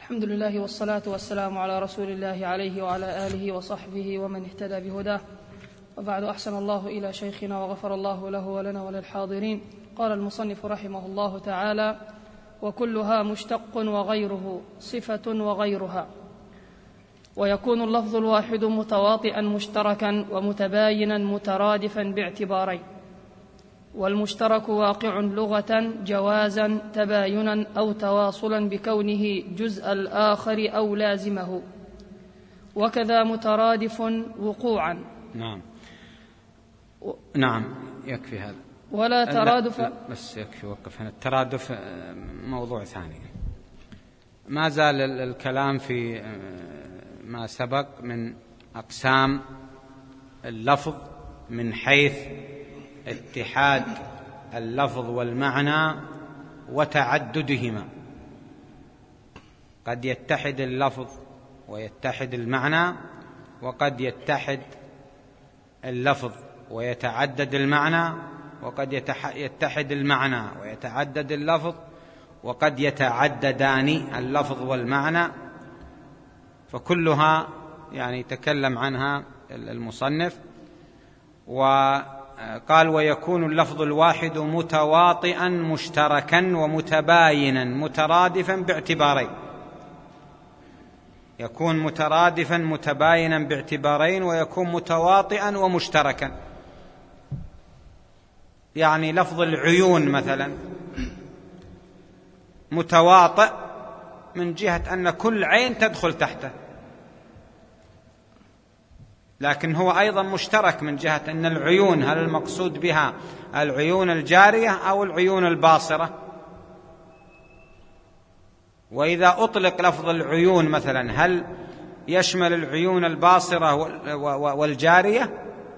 الحمد لله والصلاة والسلام على رسول الله عليه وعلى آله وصحبه ومن اهتدى بهداه، وبعد. أحسن الله إلى شيخنا وغفر الله له ولنا وللحاضرين. قال المصنف رحمه الله تعالى: وكلها مشتق وغيره صفة وغيرها، ويكون اللفظ الواحد متواطئا مشتركا ومتباينا مترادفا باعتبارين، والمشترك واقع لغة جوازا تباينا أو تواصلا بكونه جزء الآخر أو لازمه، وكذا مترادف وقوعا. نعم يكفي هذا، ولا ترادف. بس يكفي، وقف هنا. الترادف موضوع ثاني. ما زال الكلام في ما سبق من أقسام اللفظ من حيث اتحاد اللفظ والمعنى وتعددهما. قد يتحد اللفظ ويتحد المعنى، وقد يتحد اللفظ ويتعدد المعنى، وقد يتحد المعنى ويتعدد اللفظ، وقد يتعددان اللفظ والمعنى. فكلها يعني تكلم عنها المصنف. وقال: ويكون اللفظ الواحد متواطئا مشتركا ومتباينا مترادفا باعتبارين. يكون مترادفا متباينا باعتبارين، ويكون متواطئا ومشتركا. يعني لفظ العيون مثلا متواطئ من جهة أن كل عين تدخل تحته، لكن هو أيضا مشترك من جهة أن العيون، هل المقصود بها العيون الجارية أو العيون الباصرة؟ وإذا أطلق لفظ العيون مثلا هل يشمل العيون الباصرة والجارية؟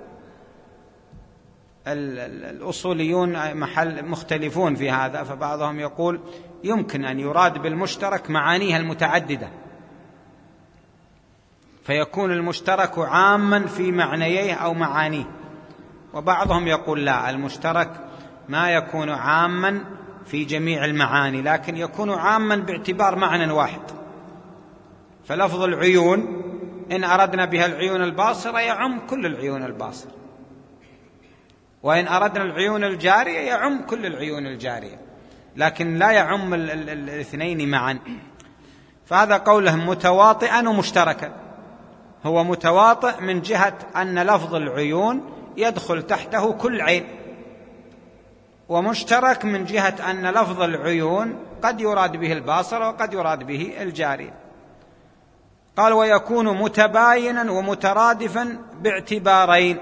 الأصوليون مختلفون في هذا، فبعضهم يقول يمكن أن يراد بالمشترك معانيها المتعددة، فيكون المشترك عاما في معنييه أو معانيه. وبعضهم يقول لا، المشترك ما يكون عاما في جميع المعاني، لكن يكون عاما باعتبار معنى واحد. فلفظ العيون إن أردنا بها العيون الباصرة يعم كل العيون الباصرة، وإن أردنا العيون الجارية يعم كل العيون الجارية، لكن لا يعم الاثنين معا. فهذا قوله متواطئا ومشتركا. هو متواطئ من جهة أن لفظ العيون يدخل تحته كل عين، ومشترك من جهة أن لفظ العيون قد يراد به الباصرة وقد يراد به الجارية. قال: ويكون متباينا ومترادفا باعتبارين: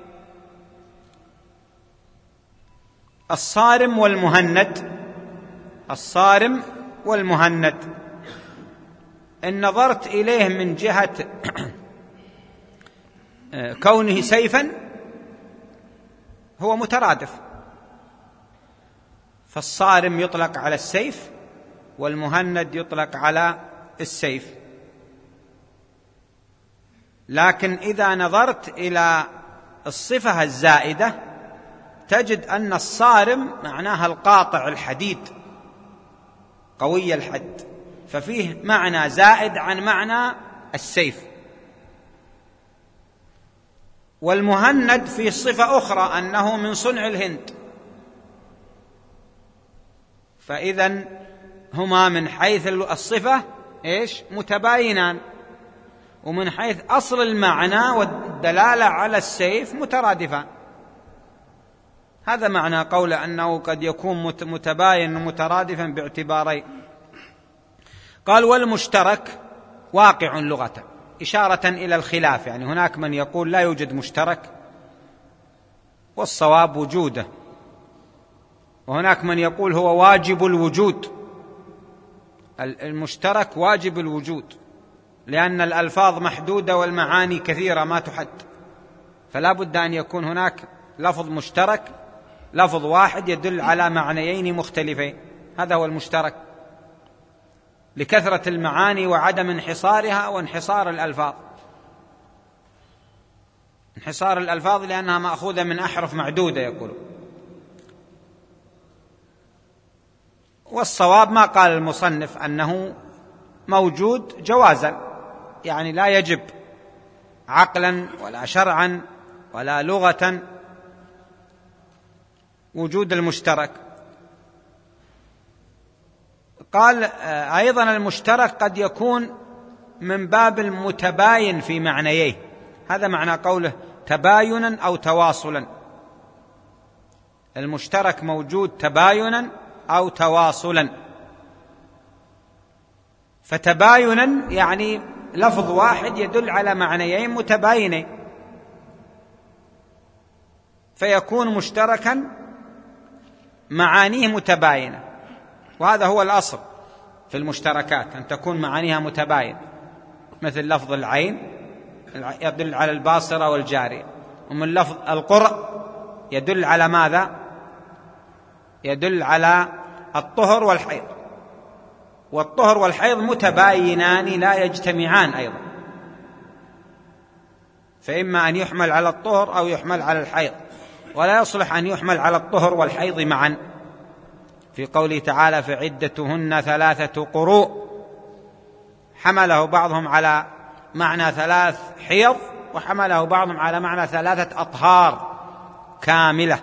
الصارم والمهند. الصارم والمهند إن نظرت إليه من جهة كونه سيفا هو مترادف، فالصارم يطلق على السيف والمهند يطلق على السيف. لكن إذا نظرت إلى الصفة الزائدة تجد أن الصارم معناها القاطع الحديد قوي الحد، ففيه معنى زائد عن معنى السيف. والمهند فيه صفة أخرى أنه من صنع الهند. فإذن هما من حيث الصفة متباينان، ومن حيث أصل المعنى والدلالة على السيف مترادفان. هذا معنى قول أنه قد يكون متباين ومترادفا باعتبارين. قال: والمشترك واقع لغة، إشارة إلى الخلاف. يعني هناك من يقول لا يوجد مشترك والصواب وجوده، وهناك من يقول هو واجب الوجود. المشترك واجب الوجود، لأن الألفاظ محدودة والمعاني كثيرة ما تحد، فلا بد أن يكون هناك لفظ مشترك، لفظ واحد يدل على معنيين مختلفين. هذا هو المشترك، لكثرة المعاني وعدم انحصارها وانحصار الألفاظ. انحصار الألفاظ لأنها مأخوذة من أحرف معدودة يقولون. والصواب ما قال المصنف أنه موجود جوازا، يعني لا يجب عقلا ولا شرعا ولا لغة وجود المشترك. قال أيضا المشترك قد يكون من باب المتباين في معنييه، هذا معنى قوله تباينا أو تواصلا. المشترك موجود تباينا أو تواصلا. فتباينا يعني لفظ واحد يدل على معنيين متباينين، فيكون مشتركا معانيه متباينة، وهذا هو الأصل في المشتركات أن تكون معانيها متباينة، مثل لفظ العين يدل على الباصرة والجارية، ومن لفظ القرء يدل على ماذا؟ يدل على الطهر والحيض، والطهر والحيض متباينان لا يجتمعان أيضا، فإما أن يحمل على الطهر أو يحمل على الحيض، ولا يصلح أن يحمل على الطهر والحيض معا، في قوله تعالى فعدتهن 3 قروء، حمله بعضهم على معنى 3 حيض، وحمله بعضهم على معنى 3 أطهار كاملة.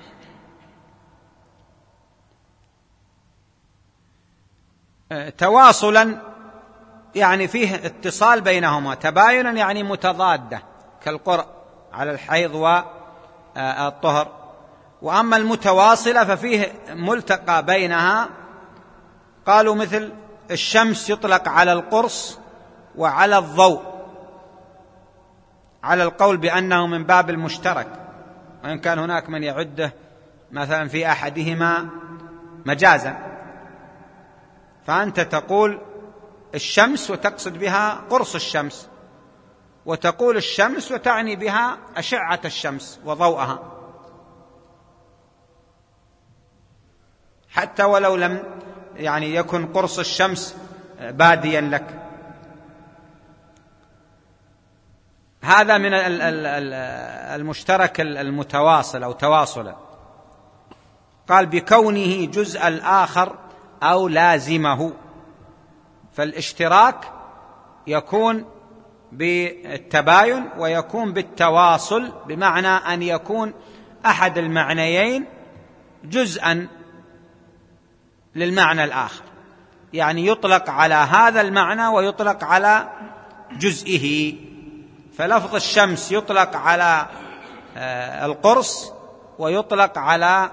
تواصلا يعني فيه اتصال بينهما، تباينا يعني متضادة كالقرء على الحيض والطهر. وأما المتواصلة ففيه ملتقى بينها، قالوا مثل الشمس يطلق على القرص وعلى الضوء، على القول بأنه من باب المشترك، وإن كان هناك من يعده مثلا في أحدهما مجازا، فأنت تقول الشمس وتقصد بها قرص الشمس، وتقول الشمس وتعني بها أشعة الشمس وضوءها، حتى ولو لم يعني يكن قرص الشمس باديا لك. هذا من المشترك المتواصل أو تواصلا. قال بكونه جزء الآخر أو لازمه، فالاشتراك يكون بالتباين ويكون بالتواصل، بمعنى أن يكون أحد المعنيين جزءا للمعنى الآخر، يعني يطلق على هذا المعنى ويطلق على جزئه. فلفظ الشمس يطلق على القرص ويطلق على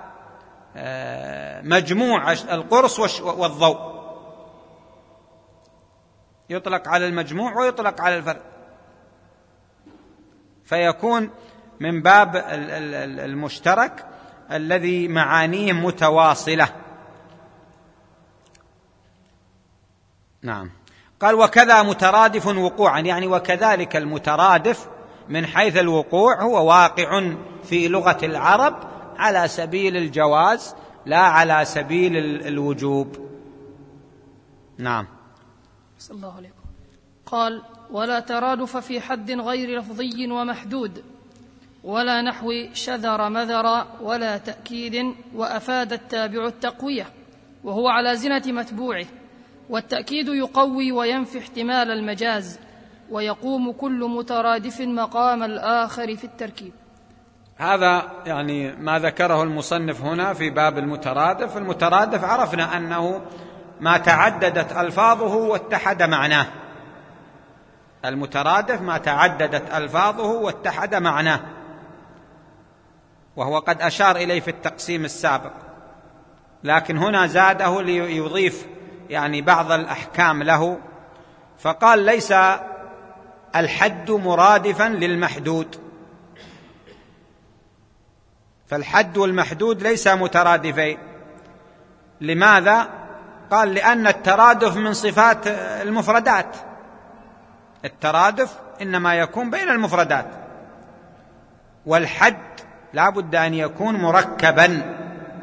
مجموع القرص والضوء، يطلق على المجموع ويطلق على الفرد، فيكون من باب المشترك الذي معانيه متواصلة. نعم. قال وكذا مترادف وقوعا، يعني وكذلك المترادف من حيث الوقوع هو واقع في لغة العرب على سبيل الجواز لا على سبيل الوجوب. نعم. صلى الله عليكم. قال ولا ترادف في حد غير لفظي ومحدود، ولا نحو شذر مذر، ولا تأكيد وأفاد التابع التقوية، وهو على زنة متبوعه، والتأكيد يقوي وينفي احتمال المجاز، ويقوم كل مترادف مقام الآخر في التركيب. هذا يعني ما ذكره المصنف هنا في باب المترادف. المترادف عرفنا أنه ما تعددت ألفاظه واتحد معناه، المترادف ما تعددت ألفاظه واتحد معناه، وهو قد أشار إليه في التقسيم السابق، لكن هنا زاده ليضيف يعني بعض الأحكام له، فقال ليس الحد مرادفا للمحدود، فالحد والمحدود ليس مترادفين. لماذا؟ قال لأن الترادف من صفات المفردات، الترادف إنما يكون بين المفردات، والحد لا بد أن يكون مركبا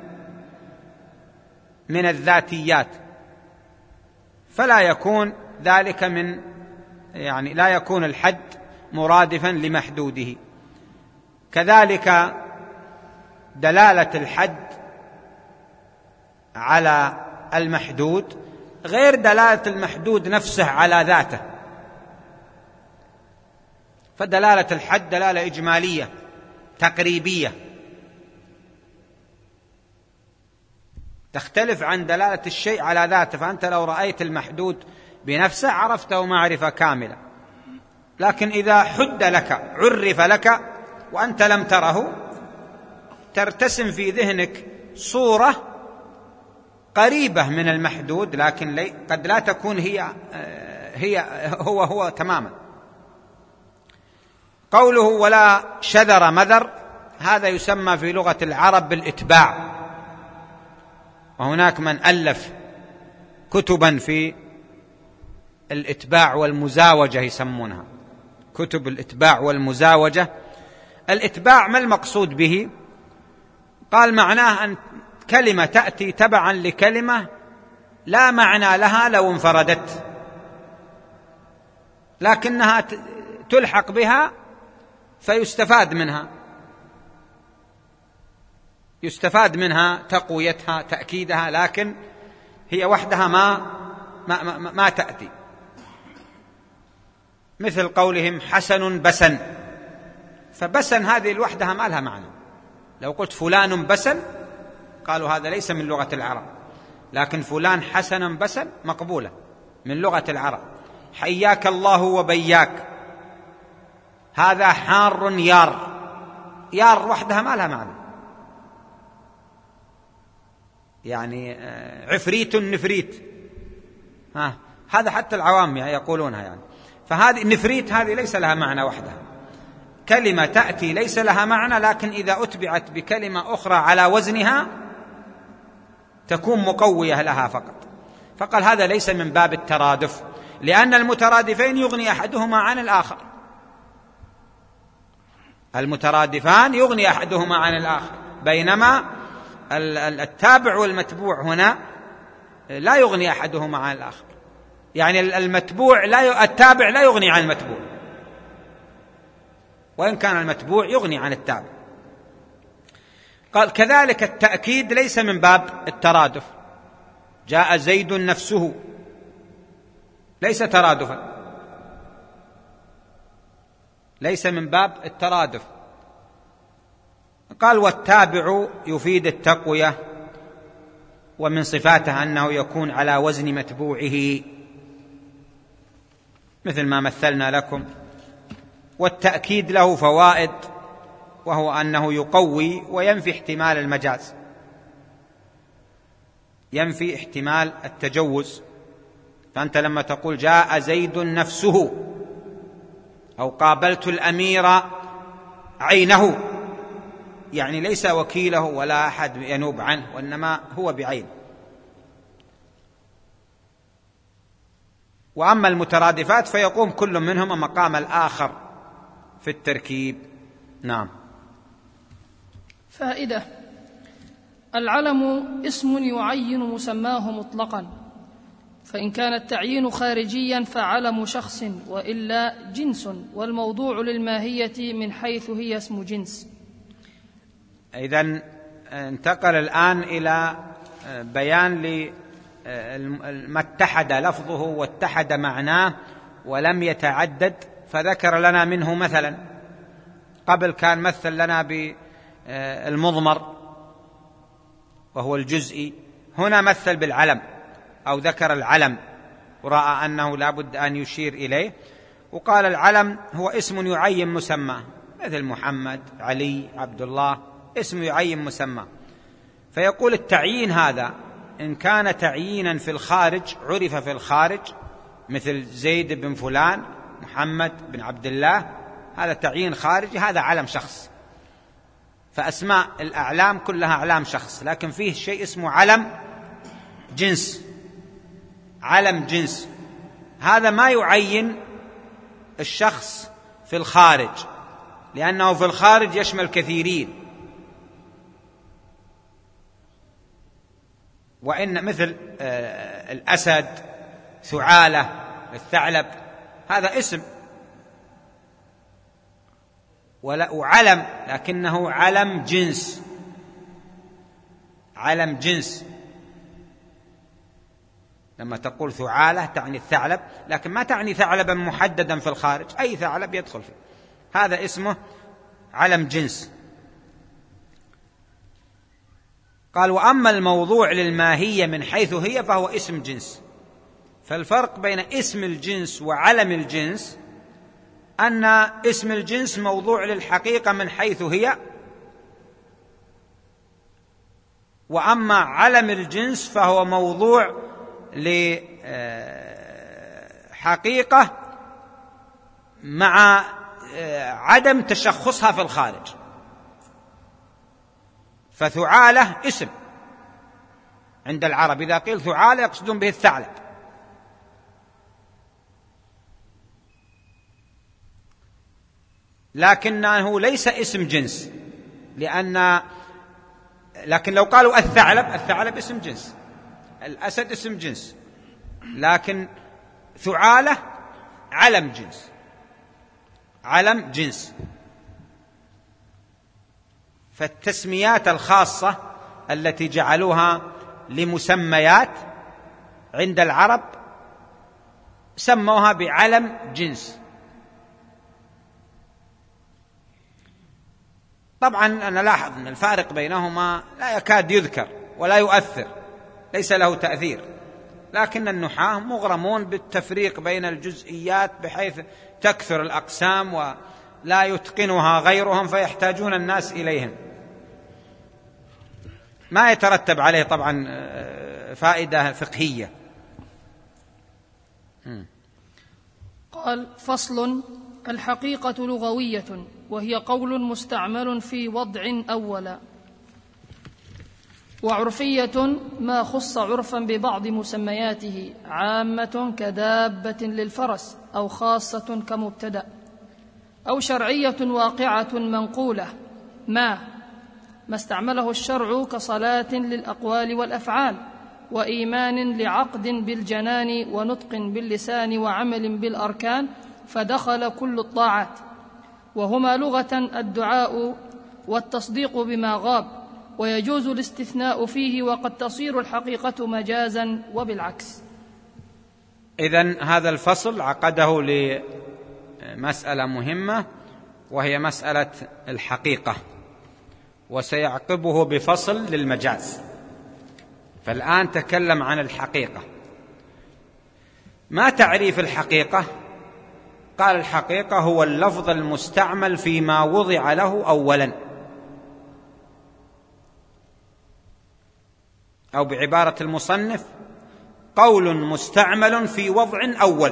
من الذاتيات، فلا يكون ذلك من يعني لا يكون الحد مرادفا لمحدوده. كذلك دلالة الحد على المحدود غير دلالة المحدود نفسه على ذاته. فدلالة الحد دلالة إجمالية تقريبية تختلف عن دلالة الشيء على ذاته. فأنت لو رأيت المحدود بنفسه عرفته معرفة كاملة، لكن إذا حد لك عرف لك وأنت لم تره ترتسم في ذهنك صورة قريبة من المحدود، لكن قد لا تكون هو تماما. قوله ولا شذر مذر، هذا يسمى في لغة العرب بالإتباع، وهناك من ألف كتبا في الإتباع والمزاوجة يسمونها كتب الإتباع والمزاوجة. الإتباع ما المقصود به؟ قال معناه أن كلمة تأتي تبعا لكلمة لا معنى لها لو انفردت، لكنها تلحق بها فيستفاد منها تقويتها تأكيدها، لكن هي وحدها ما تأتي. مثل قولهم حسن بسن، فبسن هذه لوحدها ما لها معنى. لو قلت فلان بسن قالوا هذا ليس من لغة العرب، لكن فلان حسن بسن مقبولة من لغة العرب. حياك الله وبياك، هذا حار يار وحدها ما لها معنى، يعني عفريت نفريت، هذا حتى العوام يقولونها يعني. فهذه النفريت هذه ليس لها معنى وحدها، كلمة تأتي ليس لها معنى، لكن إذا أتبعت بكلمة أخرى على وزنها تكون مقوية لها فقط. فقال هذا ليس من باب الترادف، لأن المترادفين يغني أحدهما عن الآخر، المترادفان يغني أحدهما عن الآخر، بينما التابع والمتبوع هنا لا يغني أحدهما عن الآخر. يعني التابع لا يغني عن المتبوع، وإن كان المتبوع يغني عن التابع. قال كذلك التأكيد ليس من باب الترادف. جاء زيد نفسه ليس ترادفا، ليس من باب الترادف. قال والتابع يفيد التقوية، ومن صفاته أنه يكون على وزن متبوعه مثل ما مثلنا لكم. والتأكيد له فوائد، وهو أنه يقوي وينفي احتمال المجاز، ينفي احتمال التجوز. فأنت لما تقول جاء زيد نفسه أو قابلت الأمير عينه، يعني ليس وكيله ولا أحد ينوب عنه، وإنما هو بعين. وأما المترادفات فيقوم كل منهما مقام الآخر في التركيب. نعم. فائدة: العلم اسم يعين مسماه مطلقا، فإن كان التعيين خارجيا فعلم شخص، وإلا جنس، والموضوع للماهية من حيث هي اسم جنس. إذن انتقل الآن إلى بيان ما اتحد لفظه واتحد معناه ولم يتعدد، فذكر لنا منه مثلا. قبل كان مثل لنا بالمضمر وهو الجزئي، هنا مثل بالعلم أو ذكر العلم ورأى أنه لا بد أن يشير إليه، وقال العلم هو اسم يعين مسمى، مثل محمد، علي، عبد الله، اسم يعين مسمى. فيقول التعيين هذا إن كان تعيينا في الخارج عرف في الخارج، مثل زيد بن فلان، محمد بن عبد الله، هذا تعيين خارجي، هذا علم شخص. فأسماء الأعلام كلها أعلام شخص، لكن فيه شيء اسمه علم جنس، علم جنس، هذا ما يعين الشخص في الخارج، لأنه في الخارج يشمل كثيرين. وإن مثل الأسد، ثعالة، الثعلب، هذا اسم وعلم، لكنه علم جنس، علم جنس. لما تقول ثعالة تعني الثعلب، لكن ما تعني ثعلبا محددا في الخارج، أي ثعلب يدخل فيه، هذا اسمه علم جنس. قال: وأما الموضوع للماهية من حيث هي فهو اسم جنس. فالفرق بين اسم الجنس وعلم الجنس أن اسم الجنس موضوع للحقيقة من حيث هي، وأما علم الجنس فهو موضوع لحقيقة مع عدم تشخصها في الخارج. فثعالة اسم عند العرب، إذا قيل ثعالة يقصدون به الثعلب، لكنه ليس اسم جنس، لكن لو قالوا الثعلب اسم جنس، الأسد اسم جنس، لكن ثعالة علم جنس. فالتسميات الخاصة التي جعلوها لمسميات عند العرب سموها بعلم جنس. طبعا أنا لاحظ أن الفارق بينهما لا يكاد يذكر ولا يؤثر، ليس له تأثير، لكن النحاة مغرمون بالتفريق بين الجزئيات بحيث تكثر الأقسام ولا يتقنها غيرهم فيحتاجون الناس إليهم، ما يترتب عليه طبعا فائدة فقهية. قال: فصل: الحقيقة لغوية، وهي قول مستعمل في وضع أولا، وعرفية ما خص عرفا ببعض مسمياته، عامة كدابة للفرس، أو خاصة كمبتدأ، أو شرعية واقعة منقولة ما استعمله الشرع كصلاة للأقوال والأفعال، وإيمان لعقد بالجنان، ونطق باللسان، وعمل بالأركان، فدخل كل الطاعات، وهما لغة الدعاء والتصديق بما غاب، ويجوز الاستثناء فيه، وقد تصير الحقيقة مجازا وبالعكس. إذن هذا الفصل عقده لمسألة مهمة، وهي مسألة الحقيقة، وسيعقبه بفصل للمجاز. فالآن تكلم عن الحقيقة. ما تعريف الحقيقة؟ قال: الحقيقة هو اللفظ المستعمل فيما وضع له أولا، أو بعبارة المصنف: قول مستعمل في وضع أول.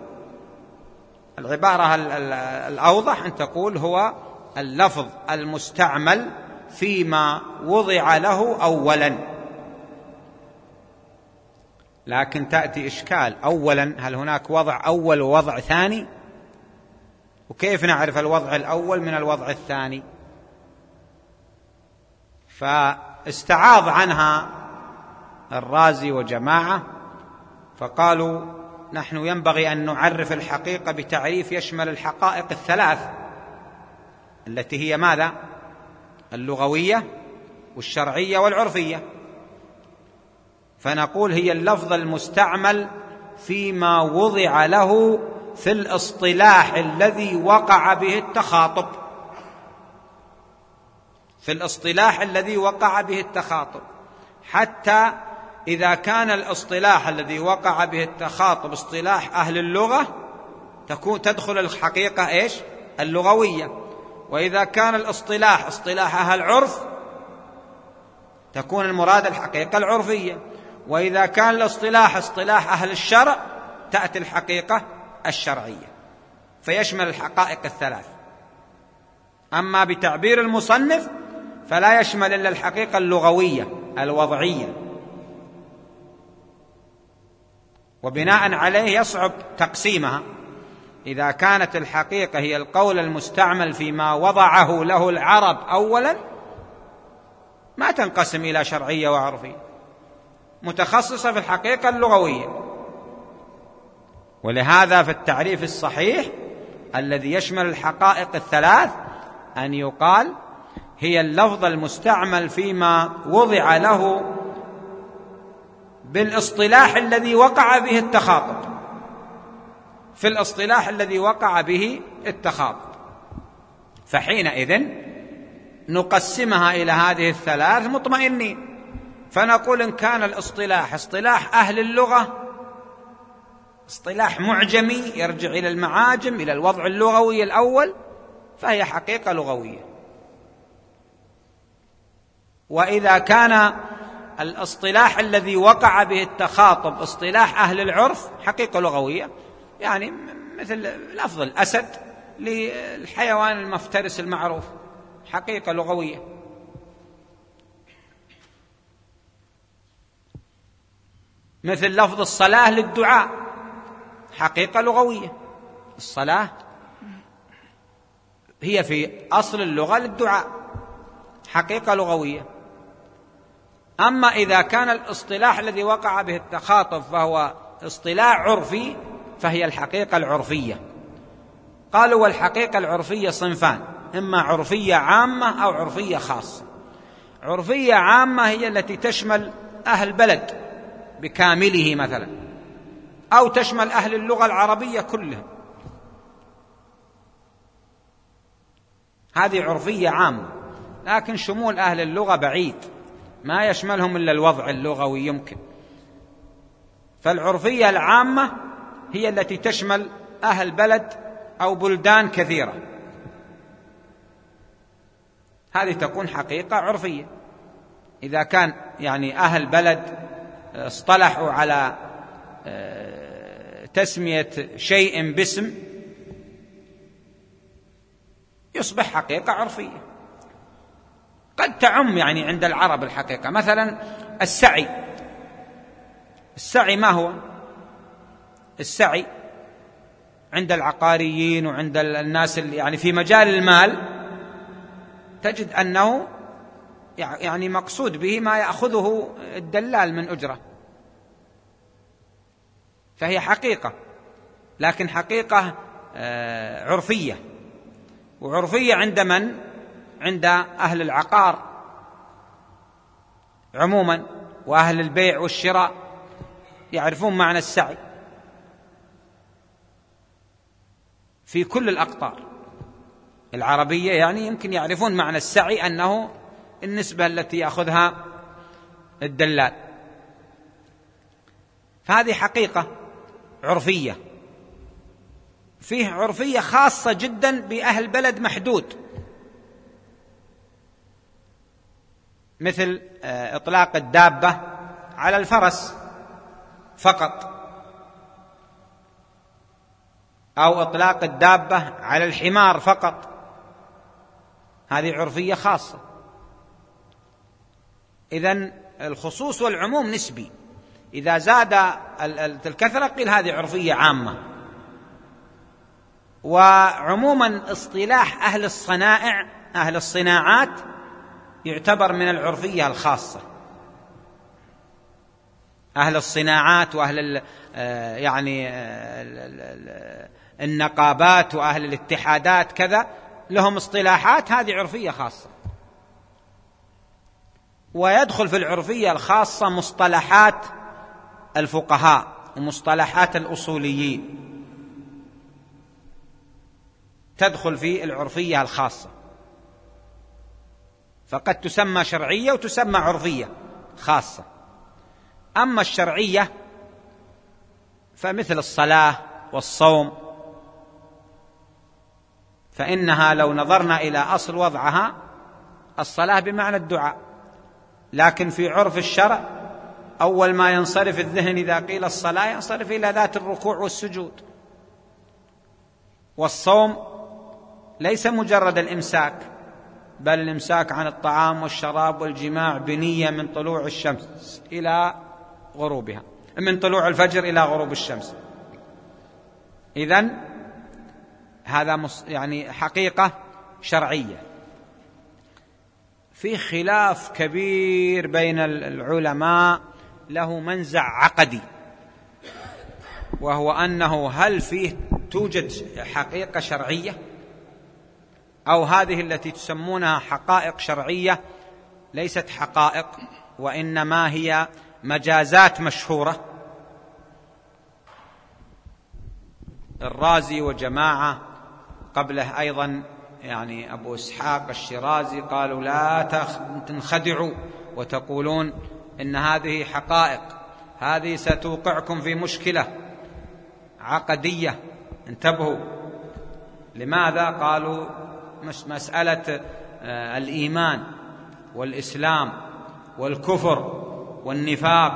العبارة الأوضح أن تقول هو اللفظ المستعمل فيما وضع له أولا. لكن تأتي إشكال: أولا، هل هناك وضع أول ووضع ثاني؟ وكيف نعرف الوضع الأول من الوضع الثاني؟ فاستعاض عنها الرازي وجماعة، فقالوا: نحن ينبغي أن نعرف الحقيقة بتعريف يشمل الحقائق الثلاث التي هي ماذا؟ اللغوية والشرعية والعرفية. فنقول هي اللفظ المستعمل فيما وضع له في الاصطلاح الذي وقع به التخاطب، حتى إذا كان الاصطلاح الذي وقع به التخاطب اصطلاح أهل اللغة تدخل الحقيقة إيش؟ اللغوية. وإذا كان الاصطلاح اصطلاح أهل العرف تكون المراد الحقيقة العرفية. وإذا كان الاصطلاح اصطلاح أهل الشرع تأتي الحقيقة الشرعية، فيشمل الحقائق الثلاث. أما بتعبير المصنف فلا يشمل إلا الحقيقة اللغوية الوضعية، وبناء عليه يصعب تقسيمها. إذا كانت الحقيقة هي القول المستعمل فيما وضعه له العرب أولا ما تنقسم إلى شرعية وعرفية، متخصصة في الحقيقة اللغوية. ولهذا في التعريف الصحيح الذي يشمل الحقائق الثلاث أن يقال هي اللفظ المستعمل فيما وضع له بالاصطلاح الذي وقع به التخاطب، في الاصطلاح الذي وقع به التخاطب. فحينئذ نقسمها إلى هذه الثلاث مطمئنين، فنقول إن كان الاصطلاح اصطلاح أهل اللغة، اصطلاح معجمي يرجع إلى المعاجم، إلى الوضع اللغوي الأول، فهي حقيقة لغوية. وإذا كان الاصطلاح الذي وقع به التخاطب اصطلاح أهل العرف، حقيقة لغوية، يعني مثل لفظ الأسد للحيوان المفترس المعروف، حقيقة لغوية. مثل لفظ الصلاة للدعاء، حقيقة لغوية، الصلاة هي في أصل اللغة للدعاء، حقيقة لغوية. أما إذا كان الاصطلاح الذي وقع به التخاطب فهو اصطلاح عرفي، فهي الحقيقة العرفية. قالوا والحقيقة العرفية صنفان، إما عرفية عامة أو عرفية خاصة. عرفية عامة هي التي تشمل أهل بلد بكامله مثلا، أو تشمل أهل اللغة العربية كلهم، هذه عرفية عامة. لكن شمول أهل اللغة بعيد، ما يشملهم إلا الوضع اللغوي يمكن. فالعرفية العامة هي التي تشمل أهل بلد أو بلدان كثيرة، هذه تكون حقيقة عرفية. إذا كان يعني أهل بلد اصطلحوا على تسمية شيء باسم، يصبح حقيقة عرفية. قد تعم يعني عند العرب الحقيقة، مثلا السعي. السعي ما هو؟ السعي عند العقاريين وعند الناس اللي يعني في مجال المال، تجد أنه يعني مقصود به ما يأخذه الدلال من أجرة، فهي حقيقة، لكن حقيقة عرفية. وعرفية عند من؟ عند أهل العقار عموما، وأهل البيع والشراء يعرفون معنى السعي في كل الأقطار العربية، يعني يمكن يعرفون معنى السعي أنه النسبة التي يأخذها الدلال، فهذه حقيقة عرفية. فيه عرفية خاصة جدا بأهل بلد محدود، مثل إطلاق الدابة على الفرس فقط، أو إطلاق الدابة على الحمار فقط، هذه عرفية خاصة. إذن الخصوص والعموم نسبي، إذا زاد الكثرة قيل هذه عرفية عامة. وعموما اصطلاح أهل الصنائع، أهل الصناعات، يعتبر من العرفية الخاصة. أهل الصناعات وأهل يعني النقابات وأهل الاتحادات كذا لهم اصطلاحات، هذه عرفية خاصة. ويدخل في العرفية الخاصة مصطلحات الفقهاء ومصطلحات الأصوليين، تدخل في العرفية الخاصة، فقد تسمى شرعية وتسمى عرفية خاصة. أما الشرعية فمثل الصلاة والصوم، فإنها لو نظرنا إلى أصل وضعها الصلاة بمعنى الدعاء، لكن في عرف الشرع أول ما ينصرف الذهن إذا قيل الصلاة ينصرف إلى ذات الركوع والسجود. والصوم ليس مجرد الإمساك، بل الإمساك عن الطعام والشراب والجماع بنية من طلوع الشمس إلى غروبها، من طلوع الفجر إلى غروب الشمس. إذن هذا يعني حقيقة شرعية. في خلاف كبير بين العلماء له منزع عقدي، وهو أنه هل فيه توجد حقيقة شرعية، أو هذه التي تسمونها حقائق شرعية ليست حقائق، وإنما هي مجازات مشهورة. الرازي وجماعة قبله أيضا يعني أبو إسحاق الشيرازي قالوا لا تنخدعوا وتقولون إن هذه حقائق، هذه ستوقعكم في مشكلة عقدية، انتبهوا. لماذا؟ قالوا مسألة الإيمان والإسلام والكفر والنفاق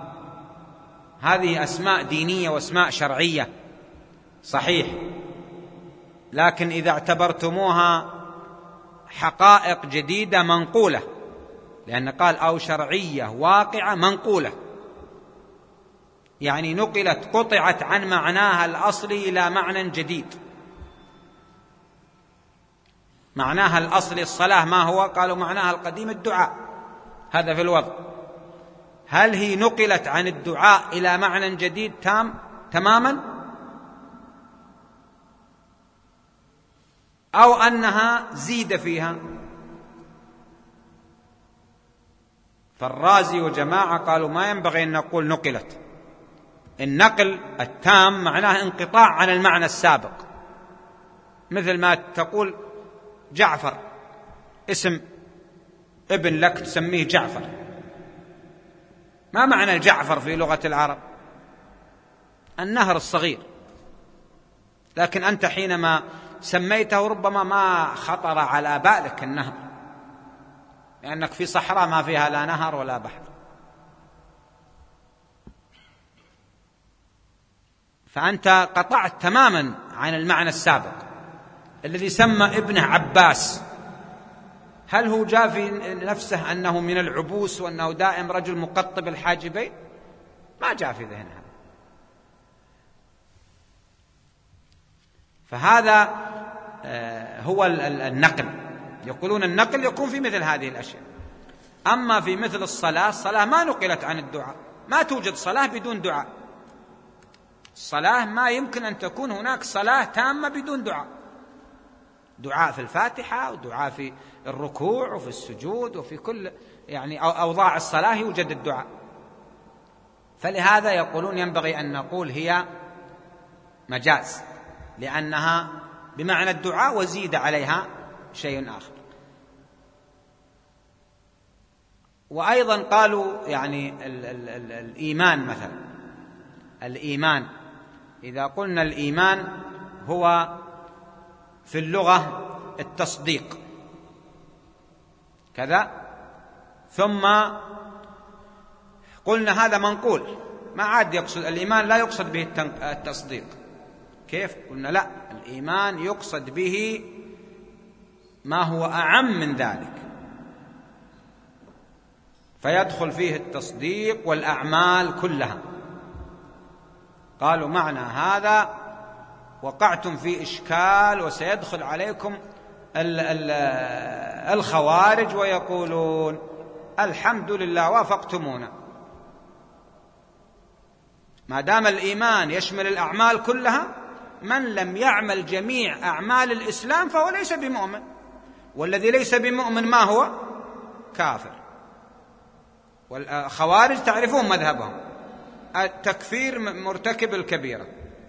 هذه أسماء دينية وأسماء شرعية صحيح، لكن إذا اعتبرتموها حقائق جديدة منقولة، لأن قال أو شرعية واقعة منقولة، يعني نقلت قطعت عن معناها الأصلي إلى معنى جديد. معناها الأصلي الصلاة ما هو؟ قالوا معناها القديم الدعاء، هذا في الوضع. هل هي نقلت عن الدعاء إلى معنى جديد تماما، أو أنها زيد فيها؟ فالرازي وجماعة قالوا ما ينبغي أن نقول نقلت. النقل التام معناه انقطاع عن المعنى السابق، مثل ما تقول جعفر اسم ابن لك تسميه جعفر، ما معنى الجعفر في لغة العرب؟ النهر الصغير، لكن أنت حينما سميته ربما ما خطر على بالك النهر، لأنك في صحراء ما فيها لا نهر ولا بحر. فأنت قطعت تماما عن المعنى السابق. الذي سمى ابنه عباس، هل هو جاء في نفسه أنه من العبوس وأنه دائم رجل مقطب الحاجبين؟ ما جاء في ذهنه. فهذا هو النقل. يقولون النقل يكون في مثل هذه الأشياء. أما في مثل الصلاة، الصلاة ما نقلت عن الدعاء، ما توجد صلاة بدون دعاء. الصلاة ما يمكن أن تكون هناك صلاة تامة بدون دعاء. دعاء في الفاتحة ودعاء في الركوع وفي السجود وفي كل يعني أوضاع الصلاة يوجد الدعاء. فلهذا يقولون ينبغي أن نقول هي مجاز، لأنها بمعنى الدعاء وزيد عليها شيء آخر. وأيضا قالوا يعني الإيمان مثلا، الإيمان إذا قلنا الإيمان هو في اللغة التصديق كذا، ثم قلنا هذا منقول، ما عاد يقصد الإيمان، لا يقصد به التصديق. كيف؟ قلنا لا، الإيمان يقصد به ما هو أعم من ذلك، فيدخل فيه التصديق والأعمال كلها. قالوا معنى هذا وقعتم في إشكال، وسيدخل عليكم الخوارج ويقولون الحمد لله وافقتمونا، ما دام الإيمان يشمل الأعمال كلها، من لم يعمل جميع أعمال الإسلام فهو ليس بمؤمن، والذي ليس بمؤمن ما هو؟ كافر. والخوارج تعرفون مذهبهم، التكفير مرتكب الكبيرة،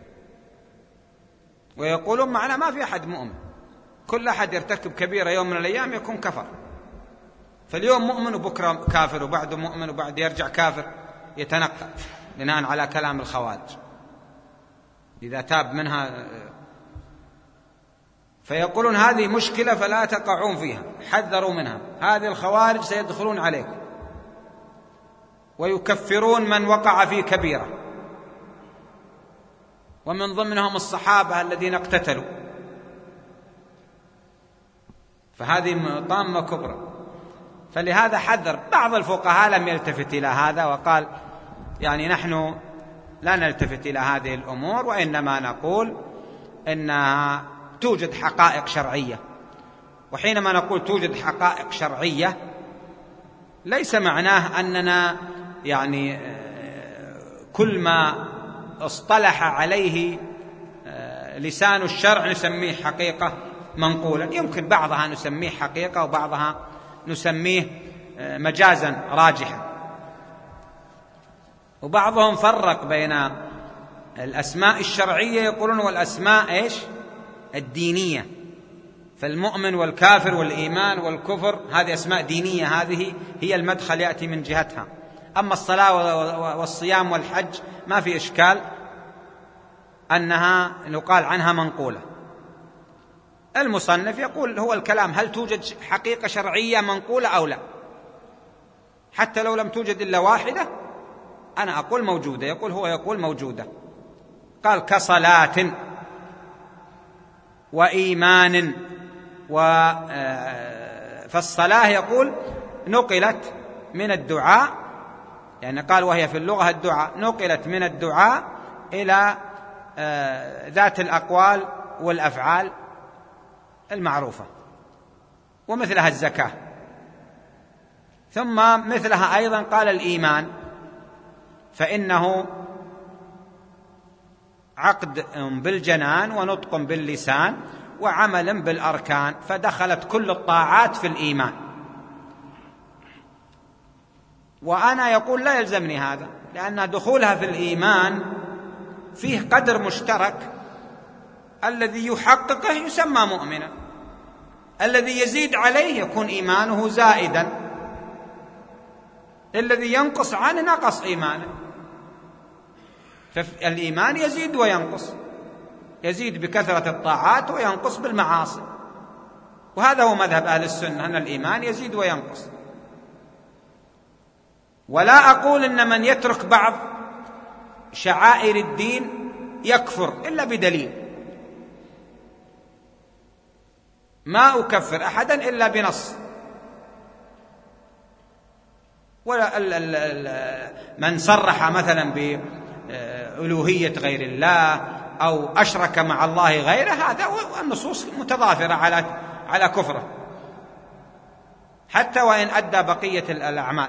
ويقولون معنا ما في أحد مؤمن، كل أحد يرتكب كبيرة يوم من الأيام يكون كفر. فاليوم مؤمن وبكرة كافر، وبعده مؤمن وبعد يرجع كافر، يتنقل بناء على كلام الخوارج إذا تاب منها. فيقولون هذه مشكلة فلا تقعون فيها، حذروا منها، هذه الخوارج سيدخلون عليكم ويكفرون من وقع في كبيرة، ومن ضمنهم الصحابة الذين اقتتلوا. فهذه طامة كبرى. فلهذا حذر. بعض الفقهاء لم يلتفت إلى هذا وقال يعني نحن لا نلتفت إلى هذه الأمور، وإنما نقول إنها توجد حقائق شرعية. وحينما نقول توجد حقائق شرعية ليس معناه أننا يعني كل ما اصطلح عليه لسان الشرع نسميه حقيقة منقولا. يمكن بعضها نسميه حقيقة وبعضها نسميه مجازا راجحا. وبعضهم فرق بين الأسماء الشرعية يقولون والأسماء إيش؟ الدينية. فالمؤمن والكافر والإيمان والكفر هذه أسماء دينية، هذه هي المدخل يأتي من جهتها. أما الصلاة والصيام والحج ما في إشكال أنها نقال عنها منقولة. المصنف يقول هو الكلام هل توجد حقيقة شرعية منقولة أو لا، حتى لو لم توجد إلا واحدة أنا أقول موجودة. هو يقول موجودة. قال كصلاة وإيمان فالصلاة يقول نقلت من الدعاء، يعني قال وهي في اللغة الدعاء، نقلت من الدعاء إلى ذات الأقوال والأفعال المعروفة، ومثلها الزكاة. ثم مثلها أيضا قال الإيمان، فإنه عقد بالجنان ونطق باللسان وعمل بالأركان، فدخلت كل الطاعات في الإيمان. وأنا يقول لا يلزمني هذا، لأن دخولها في الإيمان فيه قدر مشترك، الذي يحققه يسمى مؤمنا، الذي يزيد عليه يكون إيمانه زائدا، الذي ينقص عنه نقص إيمانه. فالإيمان يزيد وينقص، يزيد بكثرة الطاعات وينقص بالمعاصي، وهذا هو مذهب أهل السنة أن الإيمان يزيد وينقص. ولا أقول إن من يترك بعض شعائر الدين يكفر إلا بدليل، ما أكفر أحدا إلا بنص. ولا من صرح مثلا بألوهية غير الله أو أشرك مع الله غيره، هذا النصوص متضافرة على كفره، حتى وإن أدى بقية الأعمال.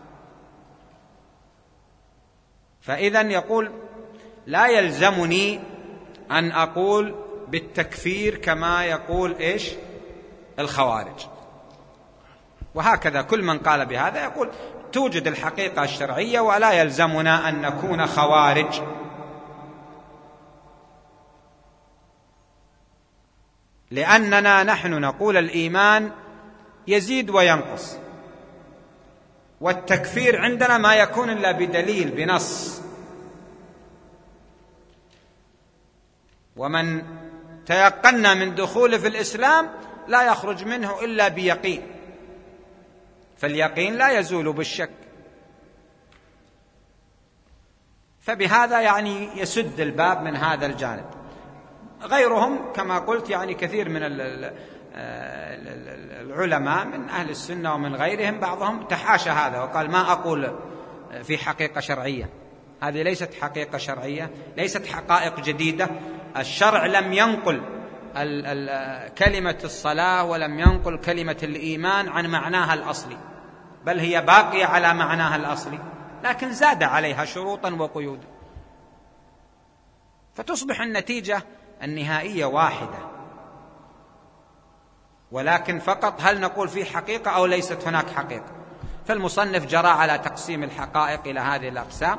فإذن يقول لا يلزمني أن أقول بالتكفير كما يقول إيش الخوارج. وهكذا كل من قال بهذا يقول توجد الحقيقة الشرعية ولا يلزمنا أن نكون خوارج. لأننا نحن نقول الإيمان يزيد وينقص، والتكفير عندنا ما يكون إلا بدليل بنص. ومن تيقنا من دخوله في الإسلام لا يخرج منه إلا بيقين، فاليقين لا يزول بالشك. فبهذا يعني يسد الباب من هذا الجانب. غيرهم كما قلت يعني كثير من العلماء من أهل السنة ومن غيرهم بعضهم تحاشى هذا وقال ما أقول في حقيقة شرعية، هذه ليست حقيقة شرعية، ليست حقائق جديدة. الشرع لم ينقل كلمة الصلاة ولم ينقل كلمة الإيمان عن معناها الأصلي، بل هي باقية على معناها الأصلي، لكن زاد عليها شروطا وقيودا، فتصبح النتيجة النهائية واحدة. ولكن فقط هل نقول في حقيقة أو ليست هناك حقيقة؟ فالمصنف جرى على تقسيم الحقائق إلى هذه الأقسام.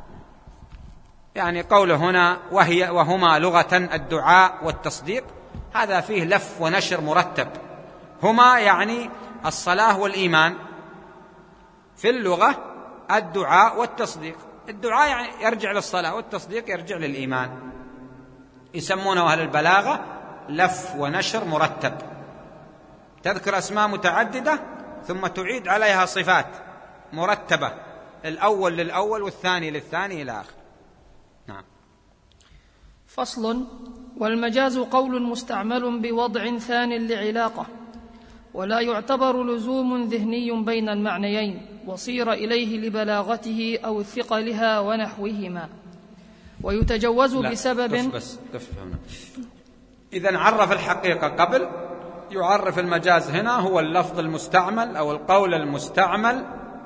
يعني قوله هنا وهما لغة الدعاء والتصديق، هذا فيه لف ونشر مرتب. هما يعني الصلاة والإيمان، في اللغة الدعاء والتصديق. الدعاء يعني يرجع للصلاة، والتصديق يرجع للإيمان. يسمونه أهل البلاغة لف ونشر مرتب، تذكر أسماء متعددة ثم تعيد عليها صفات مرتبة، الأول للأول والثاني للثاني إلى آخر. نعم. فصل: والمجاز قول مستعمل بوضع ثان لعلاقة، ولا يعتبر لزوم ذهني بين المعنيين، وصير إليه لبلاغته أو ثقلها ونحوهما، ويتجوز بسبب. بس هنا إذن عرف الحقيقة قبل، يعرف المجاز هنا هو اللفظ المستعمل أو القول المستعمل.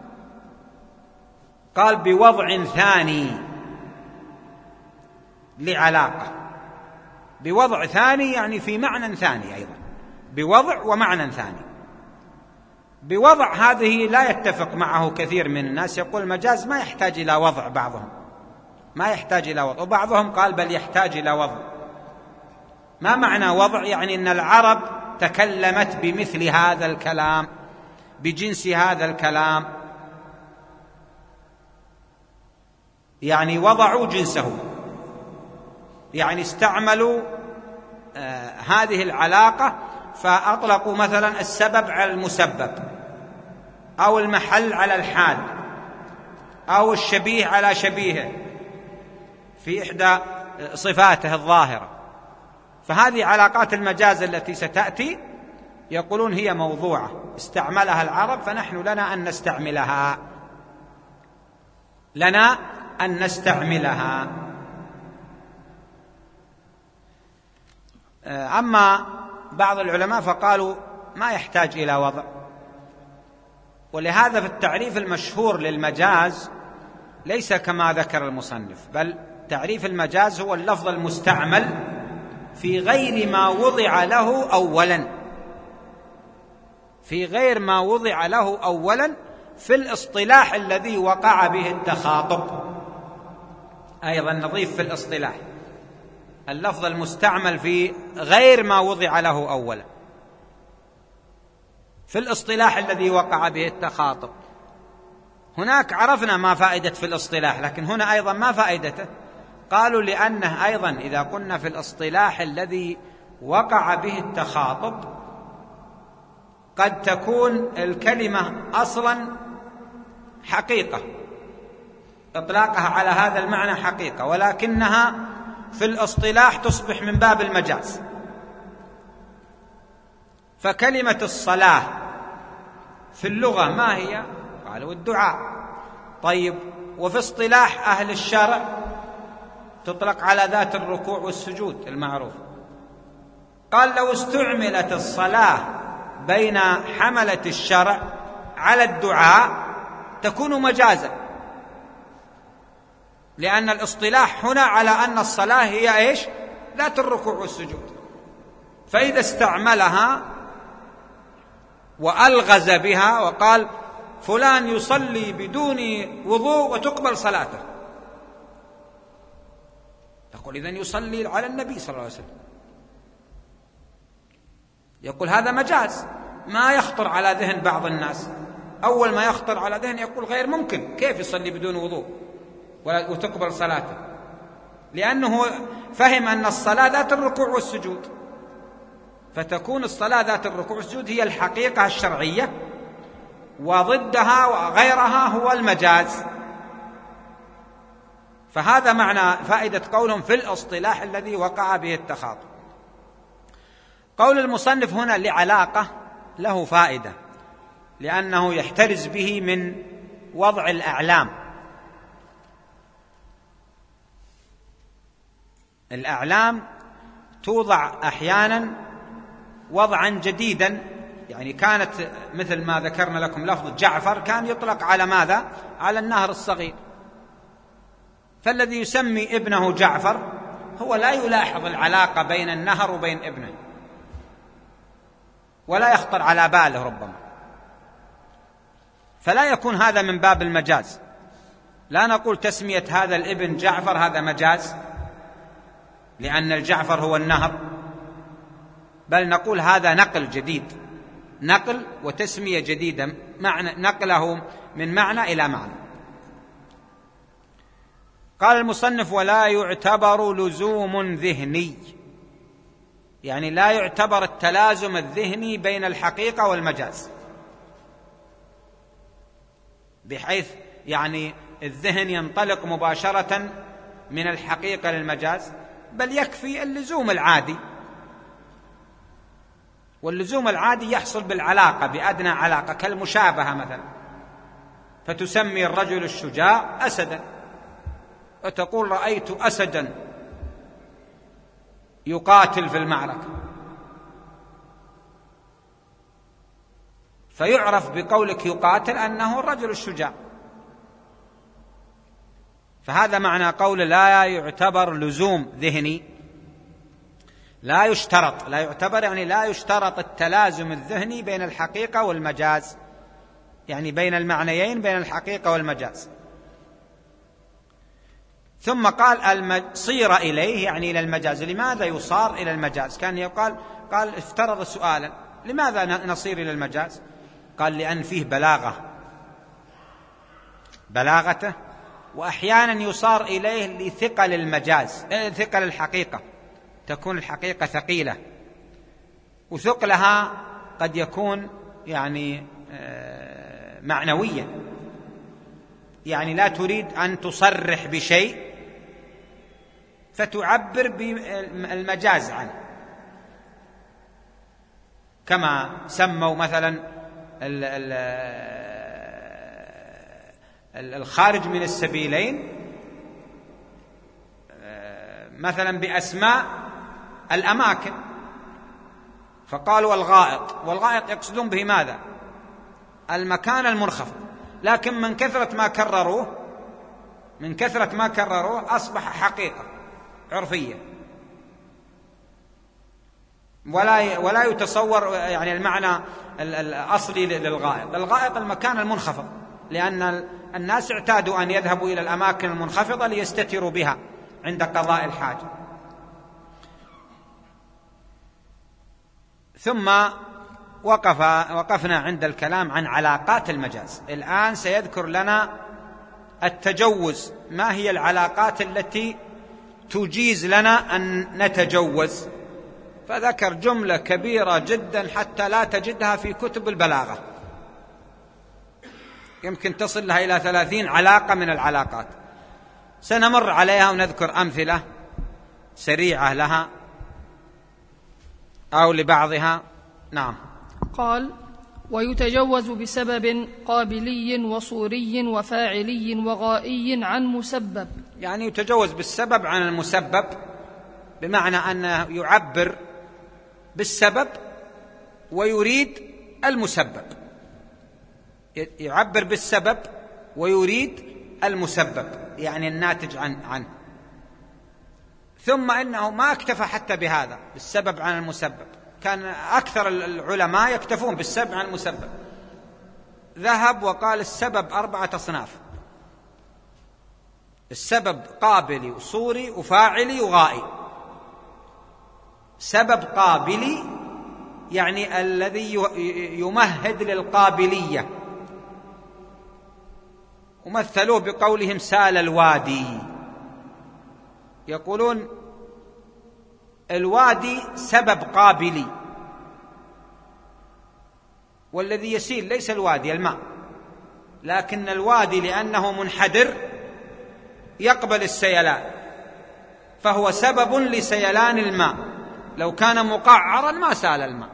قال بوضع ثاني لعلاقة، بوضع ثاني يعني في معنى ثاني أيضا، بوضع ومعنى ثاني. بوضع هذه لا يتفق معه كثير من الناس، يقول المجاز ما يحتاج إلى وضع، بعضهم ما يحتاج إلى وضع، وبعضهم قال بل يحتاج إلى وضع. ما معنى وضع؟ يعني أن العرب تكلمت بمثل هذا الكلام، بجنس هذا الكلام، يعني وضعوا جنسه، يعني استعملوا هذه العلاقة، فأطلقوا مثلا السبب على المسبب، أو المحل على الحال، أو الشبيه على شبيهه في إحدى صفاته الظاهرة. فهذه علاقات المجاز التي ستأتي يقولون هي موضوعة استعملها العرب، فنحن لنا أن نستعملها، لنا أن نستعملها. أما بعض العلماء فقالوا ما يحتاج إلى وضع، ولهذا في التعريف المشهور للمجاز ليس كما ذكر المصنف، بل تعريف المجاز هو اللفظ المستعمل في غير ما وضع له أولا، في غير ما وضع له أولا في الاصطلاح الذي وقع به التخاطب. أيضا نضيف في الاصطلاح اللفظ المستعمل في غير ما وضع له أولا في الاصطلاح الذي وقع به التخاطب. هناك عرفنا ما فائدة في الاصطلاح، لكن هنا أيضا ما فائدته؟ قالوا لأنه أيضا إذا كنا في الاصطلاح الذي وقع به التخاطب قد تكون الكلمة أصلا حقيقة، إطلاقها على هذا المعنى حقيقة، ولكنها في الاصطلاح تصبح من باب المجاز. فكلمة الصلاة في اللغة ما هي؟ قالوا الدعاء. طيب، وفي اصطلاح أهل الشرع تطلق على ذات الركوع والسجود المعروف. قال لو استعملت الصلاة بين حملة الشرع على الدعاء تكون مجازا، لأن الاصطلاح هنا على أن الصلاة هي إيش؟ ذات الركوع والسجود. فإذا استعملها وألغز بها وقال فلان يصلي بدون وضوء وتقبل صلاته، تقول إذن يصلي على النبي صلى الله عليه وسلم. يقول هذا مجاز ما يخطر على ذهن بعض الناس، أول ما يخطر على ذهن يقول غير ممكن، كيف يصلي بدون وضوء وتقبل صلاته؟ لأنه فهم أن الصلاة ذات الركوع والسجود، فتكون الصلاة ذات الركوع والسجود هي الحقيقة الشرعية، وضدها وغيرها هو المجاز. فهذا معنى فائدة قولهم في الاصطلاح الذي وقع به التخاطب. قول المصنف هنا لعلاقة له فائدة، لأنه يحترز به من وضع الأعلام. الأعلام توضع أحيانا وضعا جديدا، يعني كانت مثل ما ذكرنا لكم لفظ جعفر كان يطلق على ماذا؟ على النهر الصغير. فالذي يسمي ابنه جعفر هو لا يلاحظ العلاقة بين النهر وبين ابنه، ولا يخطر على باله ربما، فلا يكون هذا من باب المجاز. لا نقول تسمية هذا الابن جعفر هذا مجاز لأن الجعفر هو النهر، بل نقول هذا نقل جديد، نقل وتسمية جديدة، معنى نقله من معنى إلى معنى. قال المصنف ولا يعتبر لزوم ذهني، يعني لا يعتبر التلازم الذهني بين الحقيقة والمجاز، بحيث يعني الذهن ينطلق مباشرة من الحقيقة للمجاز، بل يكفي اللزوم العادي، واللزوم العادي يحصل بالعلاقة، بأدنى علاقة، كالمشابهة مثلا، فتسمي الرجل الشجاع أسدا، وتقول رأيت أسدا يقاتل في المعركة، فيعرف بقولك يقاتل أنه الرجل الشجاع. فهذا معنى قول لا يعتبر لزوم ذهني، لا يشترط، لا يعتبر يعني لا يشترط التلازم الذهني بين الحقيقة والمجاز، يعني بين المعنيين، بين الحقيقة والمجاز. ثم قال صير إليه، يعني إلى المجاز. لماذا يصار إلى المجاز؟ كان يقال، قال افترض سؤالا: لماذا نصير إلى المجاز؟ قال: لأن فيه بلاغته، وأحيانا يصار إليه لثقل المجاز، ثقل الحقيقة، تكون الحقيقة ثقيلة، وثقلها قد يكون يعني معنويا، يعني لا تريد أن تصرح بشيء فتعبر بالمجاز عنه، كما سموا مثلا الخارج من السبيلين مثلا بأسماء الأماكن، فقالوا الغائط، والغائط يقصدون به ماذا؟ المكان المنخفض، لكن من كثرة ما كرروه أصبح حقيقة عرفية، ولا يتصور يعني المعنى الأصلي للغائط. الغائط المكان المنخفض، لأن الناس اعتادوا أن يذهبوا إلى الأماكن المنخفضة ليستتروا بها عند قضاء الحاجة. ثم وقفنا عند الكلام عن علاقات المجاز. الآن سيذكر لنا التجوز، ما هي العلاقات التي تجيز لنا أن نتجوز؟ فذكر جملة كبيرة جدا حتى لا تجدها في كتب البلاغة، يمكن تصل لها إلى 30 علاقة من العلاقات. سنمر عليها ونذكر أمثلة سريعة لها أو لبعضها. نعم. قال: ويتجوز بسبب قابلي وصوري وفاعلي وغائي عن مسبب. يعني يتجوز بالسبب عن المسبب، بمعنى أنه يعبر بالسبب ويريد المسبب، يعبر بالسبب ويريد المسبب، يعني الناتج عنه. ثم إنه ما اكتفى حتى بهذا بالسبب عن المسبب، كان أكثر العلماء يكتفون بالسبب عن المسبب، ذهب وقال السبب 4 أصناف: السبب قابلي وصوري وفاعلي وغائي. سبب قابلي يعني الذي يمهد للقابلية، ومثلوه بقولهم سال الوادي، يقولون الوادي سبب قابلي، والذي يسيل ليس الوادي الماء، لكن الوادي لأنه منحدر يقبل السيلان، فهو سبب لسيلان الماء، لو كان مقعرا ما سال الماء.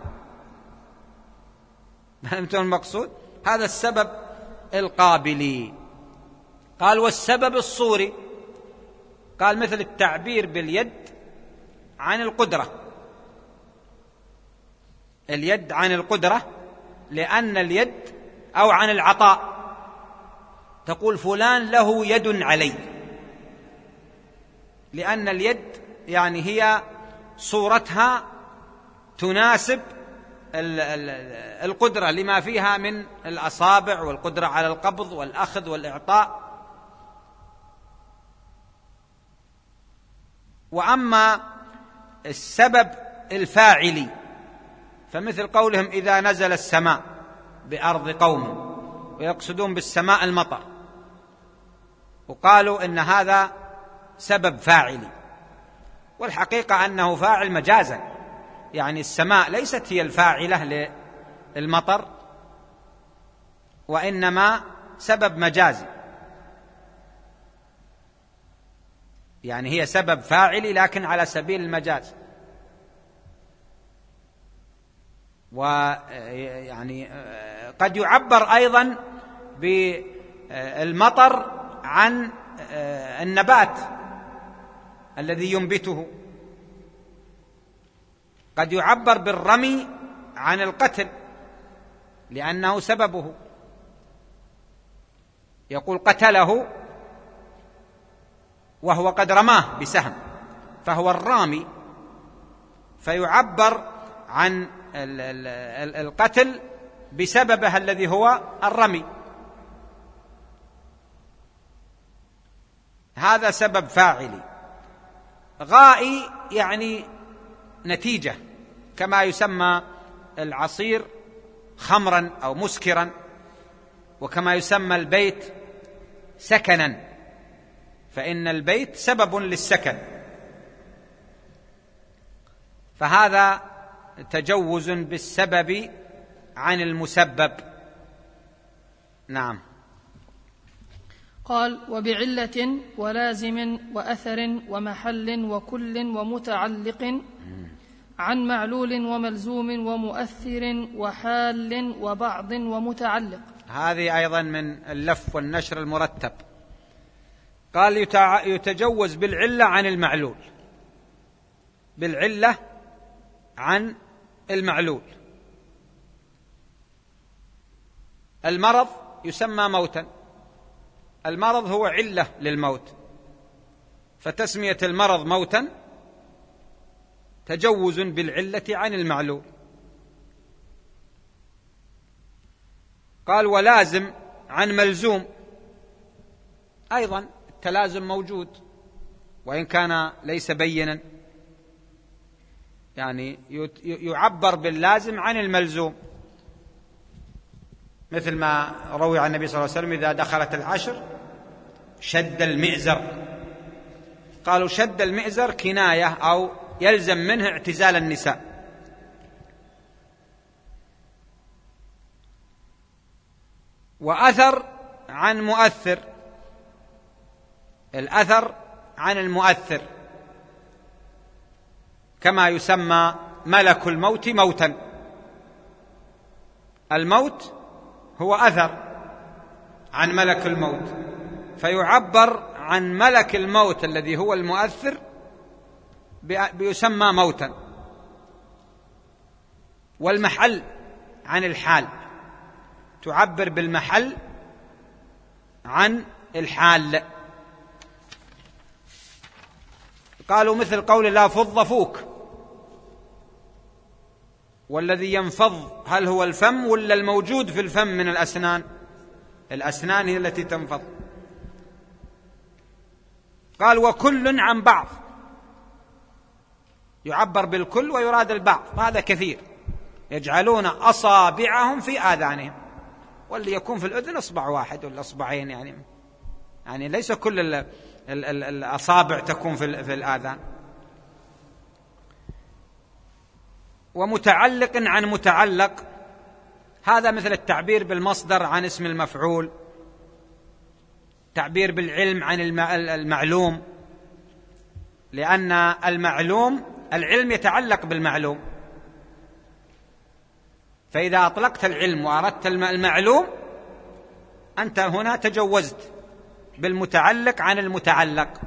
فهمتم المقصود؟ هذا السبب القابلي. قال: والسبب الصوري، قال مثل التعبير باليد عن القدرة، اليد عن القدرة، لأن اليد أو عن العطاء، تقول فلان له يد علي، لأن اليد يعني هي صورتها تناسب القدرة لما فيها من الأصابع والقدرة على القبض والأخذ والإعطاء. وأما السبب الفاعلي فمثل قولهم إذا نزل السماء بأرض قوم، ويقصدون بالسماء المطر، وقالوا إن هذا سبب فاعلي، والحقيقة أنه فاعل مجازا، يعني السماء ليست هي الفاعلة للمطر، وإنما سبب مجازي، يعني هي سبب فاعلي لكن على سبيل المجاز. ويعني قد يعبر أيضا بالمطر عن النبات الذي ينبته، قد يعبر بالرمي عن القتل لأنه سببه، يقول قتله وهو قد رماه بسهم فهو الرامي، فيعبر عن القتل بسببها الذي هو الرمي، هذا سبب فاعلي. غائي يعني نتيجة، كما يسمى العصير خمرا أو مسكرا، وكما يسمى البيت سكنا، فإن البيت سبب للسكن، فهذا تجوز بالسبب عن المسبب. نعم. قال: وبعلة ولازم وأثر ومحل وكل ومتعلق عن معلول وملزوم ومؤثر وحال وبعض ومتعلق. هذه أيضا من اللف والنشر المرتب. قال: يتجوز بالعلة عن المعلول، بالعلة عن المعلول. المرض يسمى موتا، المرض هو علة للموت، فتسمية المرض موتا تجوز بالعلة عن المعلول. قال: ولازم عن ملزوم، أيضا التلازم موجود وإن كان ليس بينا، يعني يعبر باللازم عن الملزوم، مثل ما روي عن النبي صلى الله عليه وسلم: إذا دخلت العشر شد المئزر. قالوا شد المئزر كناية أو يلزم منه اعتزال النساء. وأثر عن مؤثر، الأثر عن المؤثر، كما يسمى ملك الموت موتا. الموت هو أثر عن ملك الموت، فيعبر عن ملك الموت الذي هو المؤثر بيسمى موتا. والمحل عن الحال، تعبر بالمحل عن الحال. قالوا مثل قول الله: فض فوك. والذي ينفض هل هو الفم ولا الموجود في الفم من الأسنان؟ الأسنان هي التي تنفض. قال: وكل عن بعض، يعبر بالكل ويراد البعض، هذا كثير، يجعلون أصابعهم في آذانهم، واللي يكون في الأذن أصبع واحد ولا أصبعين، يعني ليس كل الأصابع تكون في الآذان. ومتعلق عن متعلق، هذا مثل التعبير بالمصدر عن اسم المفعول، تعبير بالعلم عن المعلوم، لأن المعلوم العلم يتعلق بالمعلوم، فإذا أطلقت العلم وأردت المعلوم أنت هنا تجوزت بالمتعلق عن المتعلق.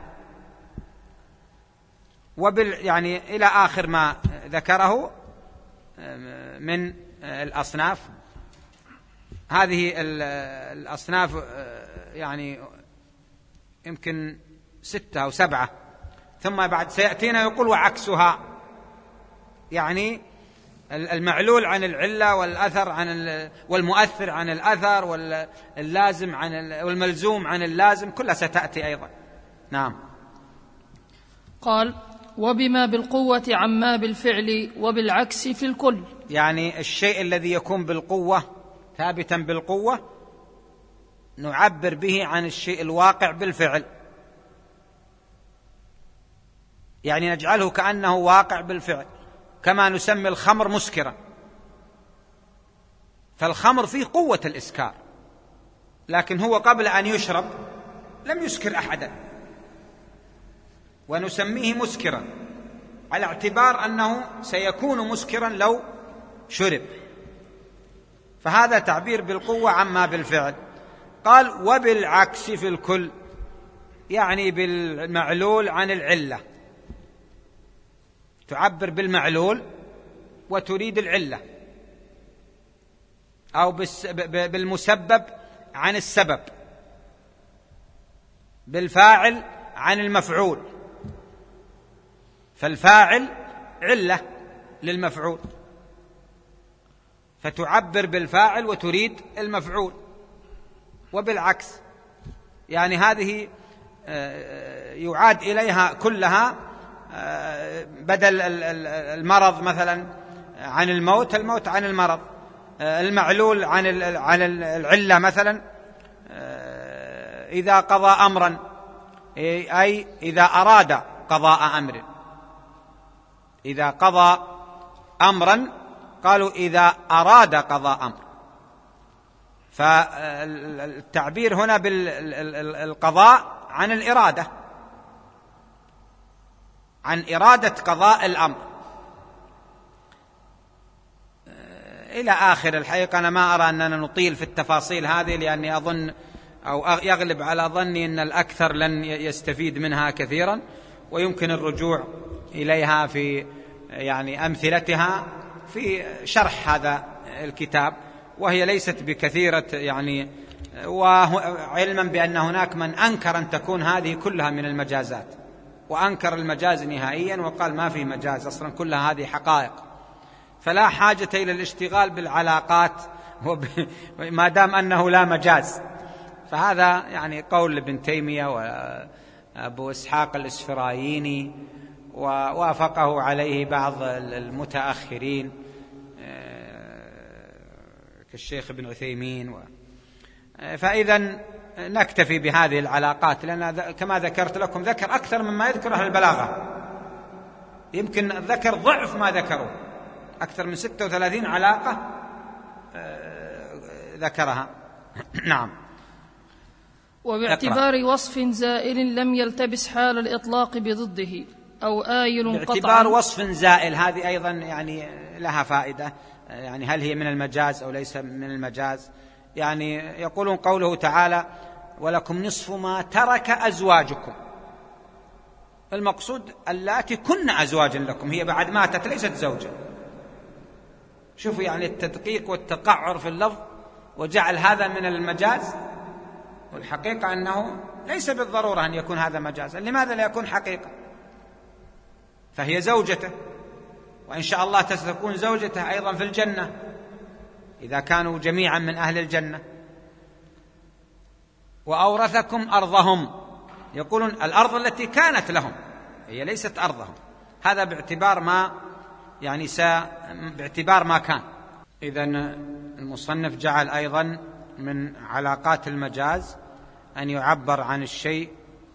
يعني إلى آخر ما ذكره من الأصناف. هذه الأصناف يعني يمكن 6 أو 7، ثم بعد سيأتينا يقول: وعكسها، يعني المعلول عن العلة، والأثر والمؤثر عن الأثر، واللازم والملزوم عن اللازم، كلها ستأتي أيضا. نعم. قال: وبما بالقوة عما بالفعل وبالعكس في الكل. يعني الشيء الذي يكون بالقوة ثابتا بالقوة نعبر به عن الشيء الواقع بالفعل، يعني نجعله كأنه واقع بالفعل، كما نسمي الخمر مسكرا، فالخمر فيه قوة الإسكار، لكن هو قبل أن يشرب لم يسكر أحدا، ونسميه مسكرا على اعتبار أنه سيكون مسكرا لو شرب، فهذا تعبير بالقوة عما بالفعل. قال: وبالعكس في الكل، يعني بالمعلول عن العلة، تعبر بالمعلول وتريد العلة، أو بالمسبب عن السبب، بالفاعل عن المفعول، فالفاعل علة للمفعول، فتعبر بالفاعل وتريد المفعول، وبالعكس. يعني هذه يعاد إليها كلها بدل المرض مثلا عن الموت، الموت عن المرض، المعلول عن العلة مثلا. إذا قضى أمرا أي إذا أراد قضاء أمر، إذا قضى أمرا قالوا إذا أراد قضاء أمر. فالتعبير هنا بالقضاء عن الإرادة، عن إرادة قضاء الأمر إلى آخر. الحقيقة أنا ما أرى أننا نطيل في التفاصيل هذه، لأني أظن أو يغلب على ظني أن الأكثر لن يستفيد منها كثيرا، ويمكن الرجوع إليها في يعني أمثلتها في شرح هذا الكتاب، وهي ليست بكثيرة يعني. وعلما بأن هناك من أنكر أن تكون هذه كلها من المجازات، وأنكر المجاز نهائيا وقال ما في مجاز أصلا، كلها هذه حقائق، فلا حاجة إلى الاشتغال بالعلاقات ما دام أنه لا مجاز. فهذا يعني قول ابن تيمية وأبو إسحاق الإسفرايني، ووافقه عليه بعض المتأخرين كالشيخ ابن عثيمين. فإذا نكتفي بهذه العلاقات، لأن كما ذكرت لكم ذكر أكثر مما يذكر أهل البلاغة، يمكن ذكر ضعف ما ذكروا، أكثر من 36 علاقة ذكرها. نعم. وباعتبار وصف زائل لم يلتبس حال الإطلاق بضده أو آيل قطعا. باعتبار وصف زائل هذه أيضا يعني لها فائدة، يعني هل هي من المجاز أو ليس من المجاز؟ يعني يقولون قوله تعالى ولكم نصف ما ترك أزواجكم، المقصود اللاتي كن أزواجا لكم، هي بعد ماتت ليست زوجة. شوفوا يعني التدقيق والتقعر في اللفظ، وجعل هذا من المجاز، والحقيقة أنه ليس بالضرورة أن يكون هذا مجازا. لماذا لا يكون حقيقة؟ فهي زوجته، وإن شاء الله ستكون زوجته أيضا في الجنة إذا كانوا جميعا من أهل الجنة. وأورثكم أرضهم، يقولون الأرض التي كانت لهم هي ليست أرضهم، هذا باعتبار ما يعني باعتبار ما كان. إذن المصنف جعل أيضا من علاقات المجاز أن يعبر عن الشيء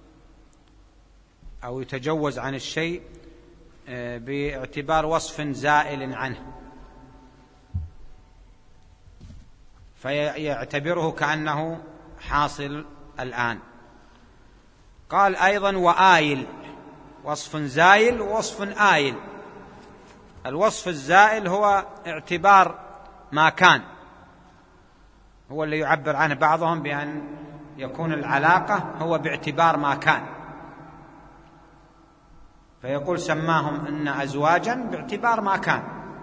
أو يتجوز عن الشيء باعتبار وصف زائل عنه، فيعتبره كأنه حاصل الآن. قال أيضا وآيل، وصف زائل ووصف آيل. الوصف الزائل هو اعتبار ما كان، هو اللي يعبر عنه بعضهم بأن يكون العلاقة هو باعتبار ما كان، فيقول سماهم إن أزواجا باعتبار ما كان.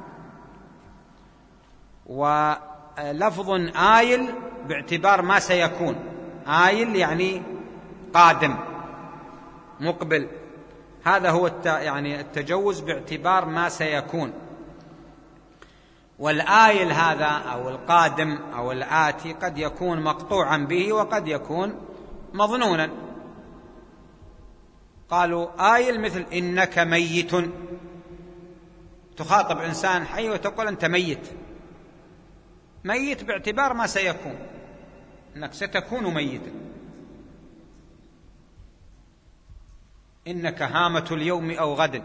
ولفظ آيل باعتبار ما سيكون، آيل يعني قادم مقبل، هذا هو يعني التجوز باعتبار ما سيكون. والآيل هذا أو القادم أو الآتي قد يكون مقطوعا به وقد يكون مظنونا. قالوا آيل مثل إنك ميت، تخاطب إنسان حي وتقول أنت ميت، ميت باعتبار ما سيكون، إنك ستكون ميتا. إنك هامة اليوم أو غد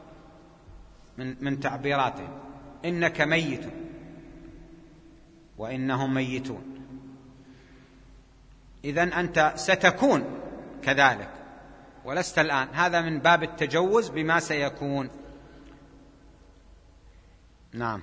من تعبيراته، إنك ميت وإنهم ميتون، إذن أنت ستكون كذلك ولست الآن، هذا من باب التجوز بما سيكون. نعم.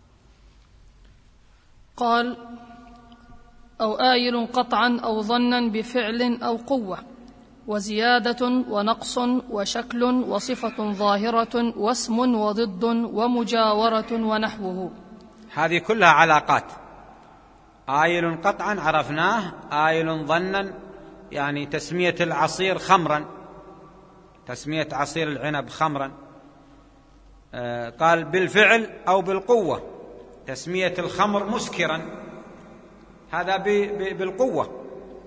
قال أو آيل قطعا أو ظنا بفعل أو قوة، وزيادة ونقص وشكل وصفة ظاهرة واسم وضد ومجاورة ونحوه. هذه كلها علاقات. آيل قطعا عرفناه، آيل ظنا يعني تسمية العصير خمرا، تسمية عصير العنب خمرا. قال بالفعل أو بالقوة، تسمية الخمر مسكرا هذا بالقوة،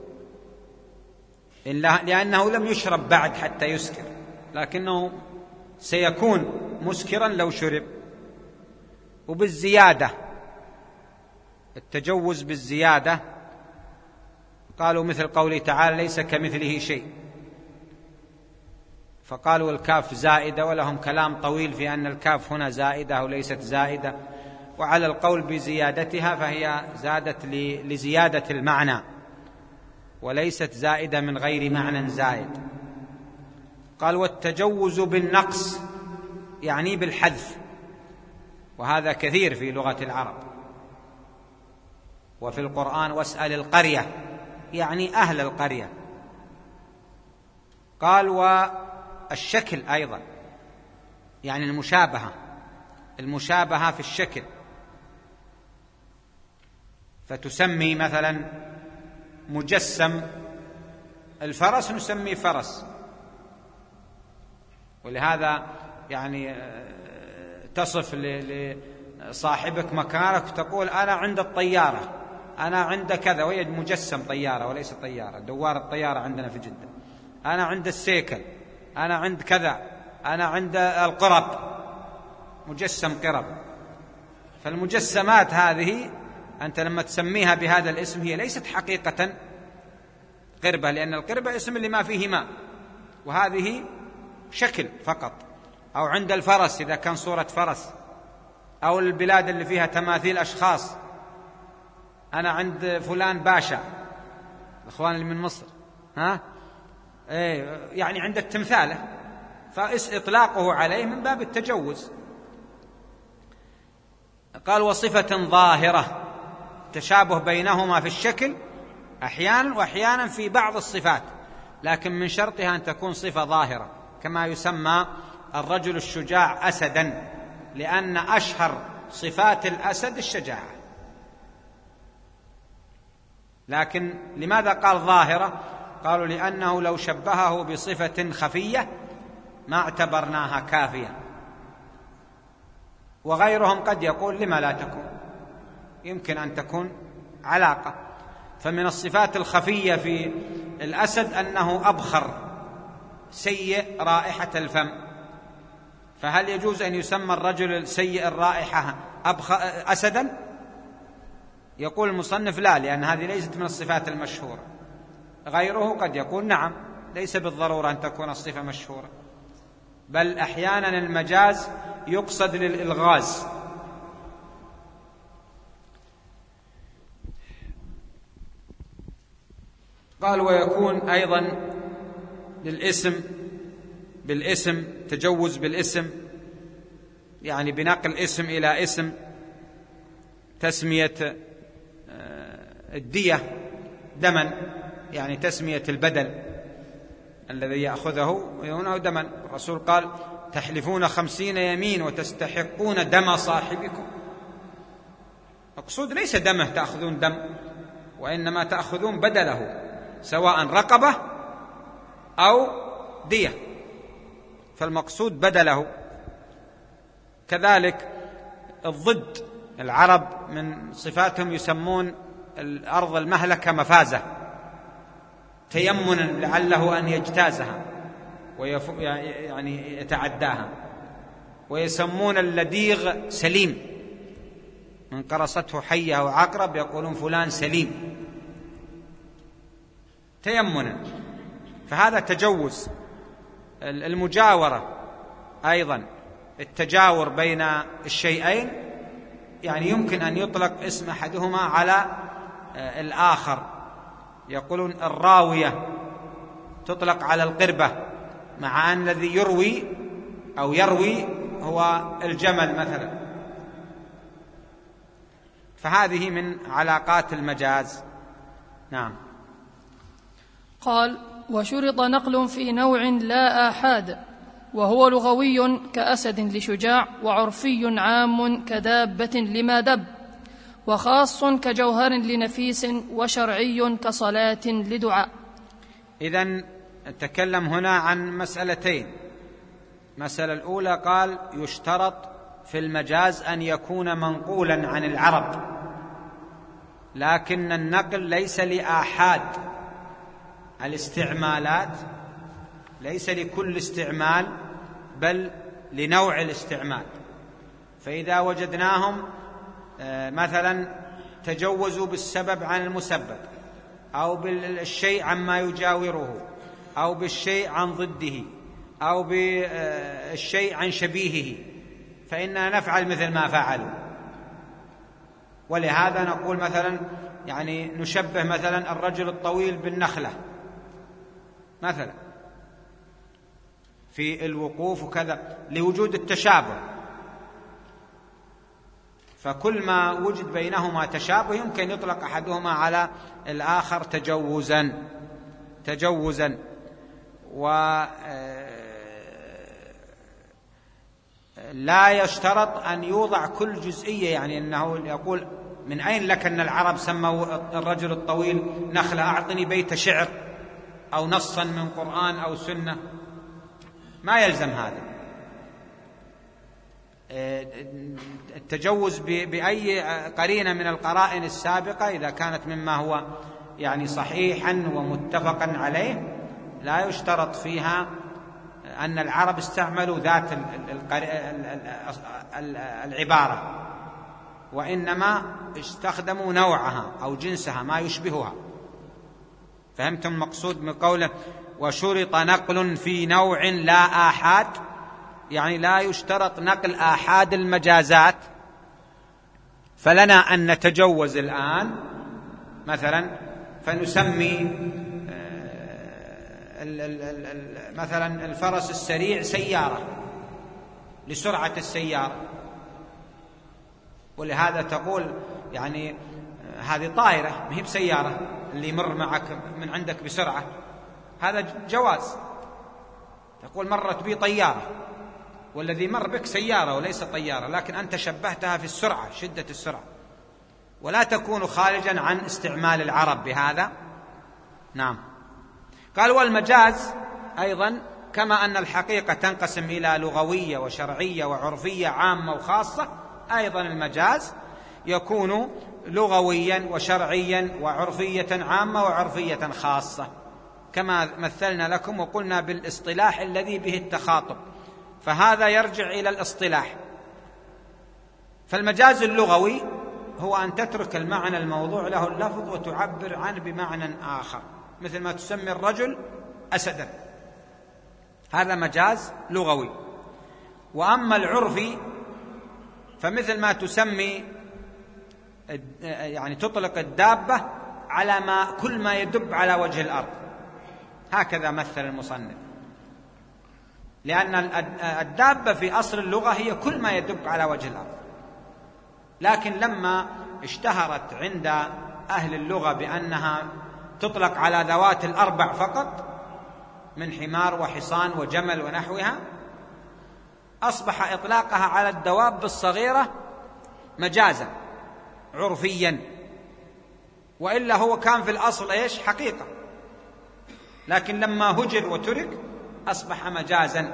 لأنه لم يشرب بعد حتى يسكر، لكنه سيكون مسكرا لو شرب. وبالزيادة، التجوز بالزيادة، قالوا مثل قوله تعالى ليس كمثله شيء، فقالوا الكاف زائدة، ولهم كلام طويل في أن الكاف هنا زائدة أو ليست زائدة، وعلى القول بزيادتها فهي زادت لزيادة المعنى وليست زائدة من غير معنى زائد. قال والتجوز بالنقص يعني بالحذف، وهذا كثير في لغة العرب وفي القرآن. واسأل القرية يعني أهل القرية. قال والشكل أيضا يعني المشابهة في الشكل، فتسمي مثلا مجسم الفرس نسميه فرس، ولهذا يعني تصف لصاحبك مكانك تقول أنا عند الطيارة، أنا عند كذا، وهي مجسم طيارة وليس طيارة، دوار الطيارة عندنا في جدة، أنا عند السيكل، أنا عند كذا، أنا عند القرب، مجسم قرب. فالمجسمات هذه أنت لما تسميها بهذا الاسم هي ليست حقيقة قربة، لأن القربة اسم لما فيه ماء، وهذه شكل فقط. أو عند الفرس إذا كان صورة فرس، أو البلاد اللي فيها تماثيل أشخاص، أنا عند فلان باشا، الأخوان اللي من مصر، يعني عند التمثالة، فإطلاقه عليه من باب التجوز. قال وصفة ظاهرة، تشابه بينهما في الشكل أحيانا، وأحيانا في بعض الصفات، لكن من شرطها أن تكون صفة ظاهرة، كما يسمى الرجل الشجاع أسدا، لأن أشهر صفات الأسد الشجاعة. لكن لماذا قال ظاهرة؟ قالوا لأنه لو شبهه بصفة خفية ما اعتبرناها كافية. وغيرهم قد يقول لما لا تكون، يمكن أن تكون علاقة. فمن الصفات الخفية في الأسد أنه أبخر سيء رائحة الفم، فهل يجوز أن يسمى الرجل سيء الرائحة أسدا؟ يقول المصنف لا، لأن هذه ليست من الصفات المشهورة. غيره قد يقول نعم، ليس بالضرورة أن تكون الصفة مشهورة، بل أحيانا المجاز يقصد للإلغاز. قال ويكون أيضا بالاسم تجوز بالاسم، يعني بنقل اسم إلى اسم. تسمية الدية دما، يعني تسمية البدل الذي يأخذه يهونه دما. الرسول قال تحلفون 50 يمين وتستحقون دم صاحبكم. مقصود ليس دمه تأخذون دم، وإنما تأخذون بدله، سواء رقبة أو دية، فالمقصود بدله. كذلك الضد، العرب من صفاتهم يسمون الأرض المهلكة مفازة، تيمنا لعله أن يجتازها يعني يتعداها. ويسمون اللديغ سليم، من قرصته حية أو عقرب يقولون فلان سليم تيمنا، فهذا تجوز. المجاورة أيضا، التجاور بين الشيئين، يعني يمكن أن يطلق اسم أحدهما على الآخر. يقولون الراوية تطلق على القربة، مع أن الذي يروي أو يروي هو الجمل مثلا. فهذه من علاقات المجاز. نعم. قال وشرط نقل في نوع لا آحاد، وهو لغوي كأسد لشجاع، وعرفي عام كدابة لما دب، وخاص كجوهر لنفيس، وشرعي كصلاة لدعاء. إذن تكلم هنا عن مسألتين. المسألة الأولى قال يشترط في المجاز أن يكون منقولا عن العرب، لكن النقل ليس لآحاد الاستعمالات، ليس لكل استعمال بل لنوع الاستعمال. فإذا وجدناهم مثلا تجوزوا بالسبب عن المسبب، أو بالشيء عما يجاوره، أو بالشيء عن ضده، أو بالشيء عن شبيهه، فإننا نفعل مثل ما فعلوا. ولهذا نقول مثلا يعني نشبه مثلا الرجل الطويل بالنخلة مثلا في الوقوف وكذا، لوجود التشابه. فكل ما وجد بينهما تشابه يمكن يطلق أحدهما على الآخر تجوزا. ولا يشترط أن يوضع كل جزئية، يعني أنه يقول من أين لك أن العرب سموا الرجل الطويل نخلة؟ أعطني بيت شعر أو نصا من قرآن أو سنة. ما يلزم هذا. التجوز بأي قرينة من القرائن السابقة إذا كانت مما هو يعني صحيحا ومتفقا عليه لا يشترط فيها أن العرب استعملوا ذات العبارة، وإنما استخدموا نوعها أو جنسها ما يشبهها. فهمتم المقصود من قوله وشرط نقل في نوع لا آحاد؟ يعني لا يشترط نقل آحاد المجازات. فلنا أن نتجوز الآن مثلا فنسمي مثلا الفرس السريع سيارة لسرعة السيارة، ولهذا تقول يعني هذه طائرة ما هي بسيارة، اللي يمر معك من عندك بسرعة هذا جواز. تقول مرت بي طيارة، والذي مر بك سيارة وليس طيارة، لكن أنت شبهتها في السرعة، شدة السرعة، ولا تكون خارجا عن استعمال العرب بهذا. نعم. قال والمجاز أيضا كما أن الحقيقة تنقسم إلى لغوية وشرعية وعرفية عامة وخاصة، أيضا المجاز يكون لغويا وشرعيا وعرفية عامة وعرفية خاصة، كما مثلنا لكم وقلنا بالاصطلاح الذي به التخاطب، فهذا يرجع إلى الاصطلاح. فالمجاز اللغوي هو أن تترك المعنى الموضوع له اللفظ وتعبر عنه بمعنى آخر، مثل ما تسمي الرجل أسدا، هذا مجاز لغوي. وأما العرفي فمثل ما تسمي يعني تطلق الدابة على كل ما يدب على وجه الأرض، هكذا مثل المصنف، لأن الدابة في أصل اللغة هي كل ما يدب على وجه الأرض، لكن لما اشتهرت عند أهل اللغة بأنها تطلق على ذوات الأربع فقط من حمار وحصان وجمل ونحوها، أصبح إطلاقها على الدواب الصغيرة مجازا عرفيا، وإلا هو كان في الأصل إيش؟ حقيقة، لكن لما هجر وترك أصبح مجازا.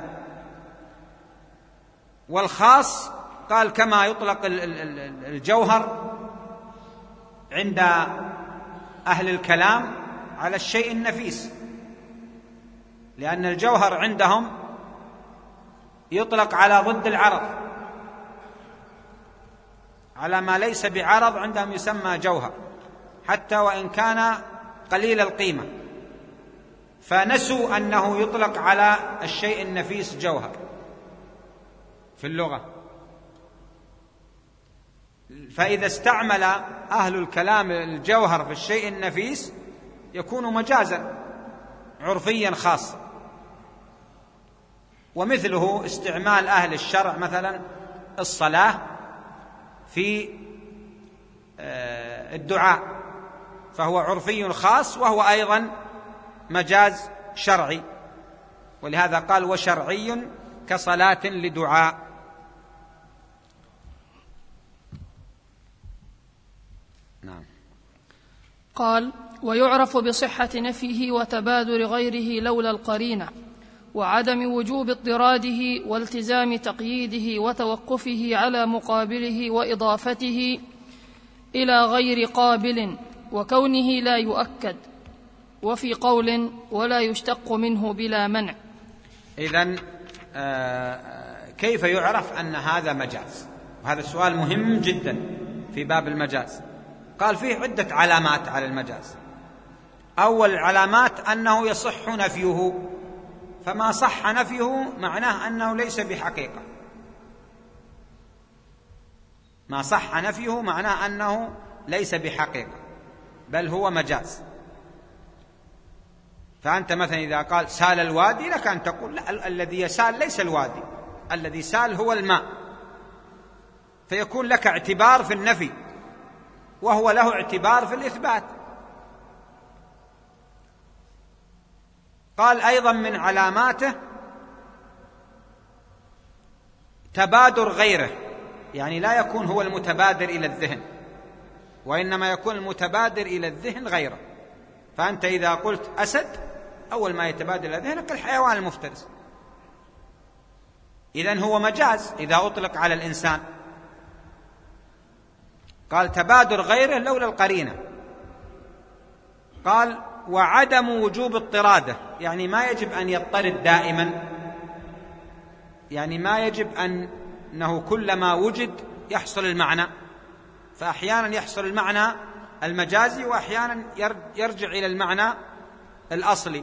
والخاص قال كما يطلق الجوهر عند أهل الكلام على الشيء النفيس، لأن الجوهر عندهم يطلق على ضد العرض، على ما ليس بعرض عندهم يسمى جوهر حتى وإن كان قليل القيمة، فنسوا أنه يطلق على الشيء النفيس جوهر في اللغة. فإذا استعمل أهل الكلام الجوهر في الشيء النفيس يكون مجازا عرفيا خاصا. ومثله استعمال أهل الشرع مثلا الصلاة في الدعاء، فهو عرفي خاص وهو أيضا مجاز شرعي، ولهذا قال وشرعي كصلاة لدعاء. نعم. قال ويعرف بصحة نفيه وتبادر غيره لولا القرينة، وعدم وجوب اضطراده والتزام تقييده وتوقفه على مقابله وإضافته إلى غير قابل، وكونه لا يؤكد، وفي قول ولا يشتق منه بلا منع. إذن كيف يعرف أن هذا مجاز؟ وهذا السؤال مهم جدا في باب المجاز. قال فيه عدة علامات على المجاز. أول العلامات أنه يصح نفيه، فما صح نفيه معناه أنه ليس بحقيقة. ما صح نفيه معناه أنه ليس بحقيقة بل هو مجاز. فأنت مثلا إذا قال سال الوادي لك أن تقول لا، الذي يسال ليس الوادي، الذي سال هو الماء، فيكون لك اعتبار في النفي وهو له اعتبار في الإثبات. قال أيضا من علاماته تبادر غيره، يعني لا يكون هو المتبادر إلى الذهن، وإنما يكون المتبادر إلى الذهن غيره. فأنت إذا قلت أسد أول ما يتبادر إلى ذهنك الحيوان المفترس، إذن هو مجاز إذا أطلق على الإنسان. قال تبادر غيره لولا القرينة. قال وعدم وجوب اضطراده، يعني ما يجب أن يضطرد دائما، يعني ما يجب أنه كلما وجد يحصل المعنى، فأحيانا يحصل المعنى المجازي وأحيانا يرجع إلى المعنى الأصلي.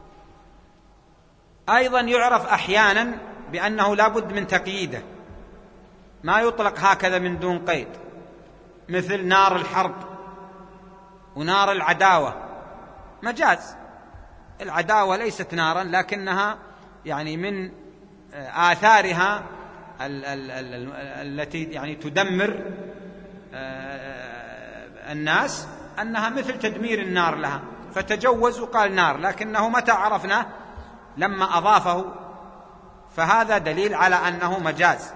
أيضا يعرف أحيانا بأنه لا بد من تقييده، ما يطلق هكذا من دون قيد، مثل نار الحرب ونار العداوة، مجاز. العداوة ليست نارا لكنها يعني من آثارها التي يعني تدمر الناس أنها مثل تدمير النار لها، فتجوز وقال نار، لكنه متى عرفنا؟ لما أضافه، فهذا دليل على أنه مجاز.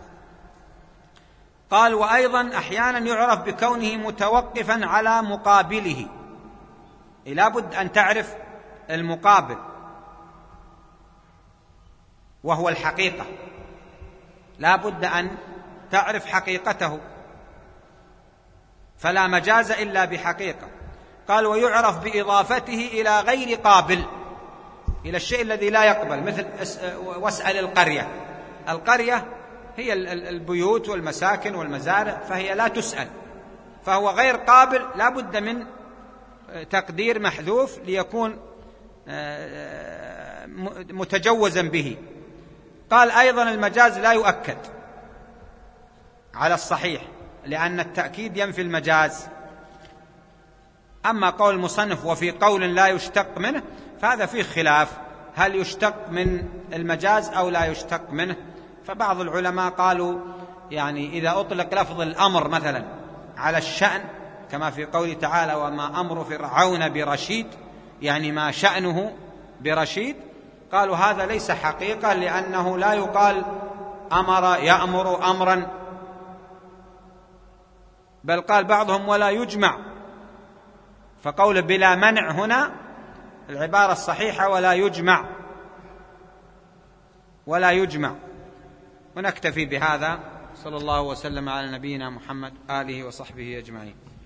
قال وأيضا أحيانا يعرف بكونه متوقفا على مقابله، لا بد أن تعرف المقابل وهو الحقيقة، لا بد أن تعرف حقيقته، فلا مجاز إلا بحقيقة. قال ويعرف بإضافته إلى غير قابل، إلى الشيء الذي لا يقبل، مثل واسأل القرية. القرية هي البيوت والمساكن والمزارع، فهي لا تسأل، فهو غير قابل، لا بد من تقدير محذوف ليكون متجوزا به. قال أيضا المجاز لا يؤكد على الصحيح، لأن التأكيد ينفي المجاز. أما قول المصنف وفي قول لا يشتق منه، فهذا فيه خلاف، هل يشتق من المجاز أو لا يشتق منه. فبعض العلماء قالوا يعني إذا أطلق لفظ الأمر مثلا على الشأن، كما في قوله تعالى وما أمر فرعون برشيد، يعني ما شأنه برشيد، قالوا هذا ليس حقيقة، لأنه لا يقال أمر يأمر أمرا، بل قال بعضهم ولا يجمع، فقول بلا منع هنا العبارة الصحيحة ولا يجمع، ولا يجمع. ونكتفي بهذا، صلى الله وسلم على نبينا محمد آله وصحبه أجمعين.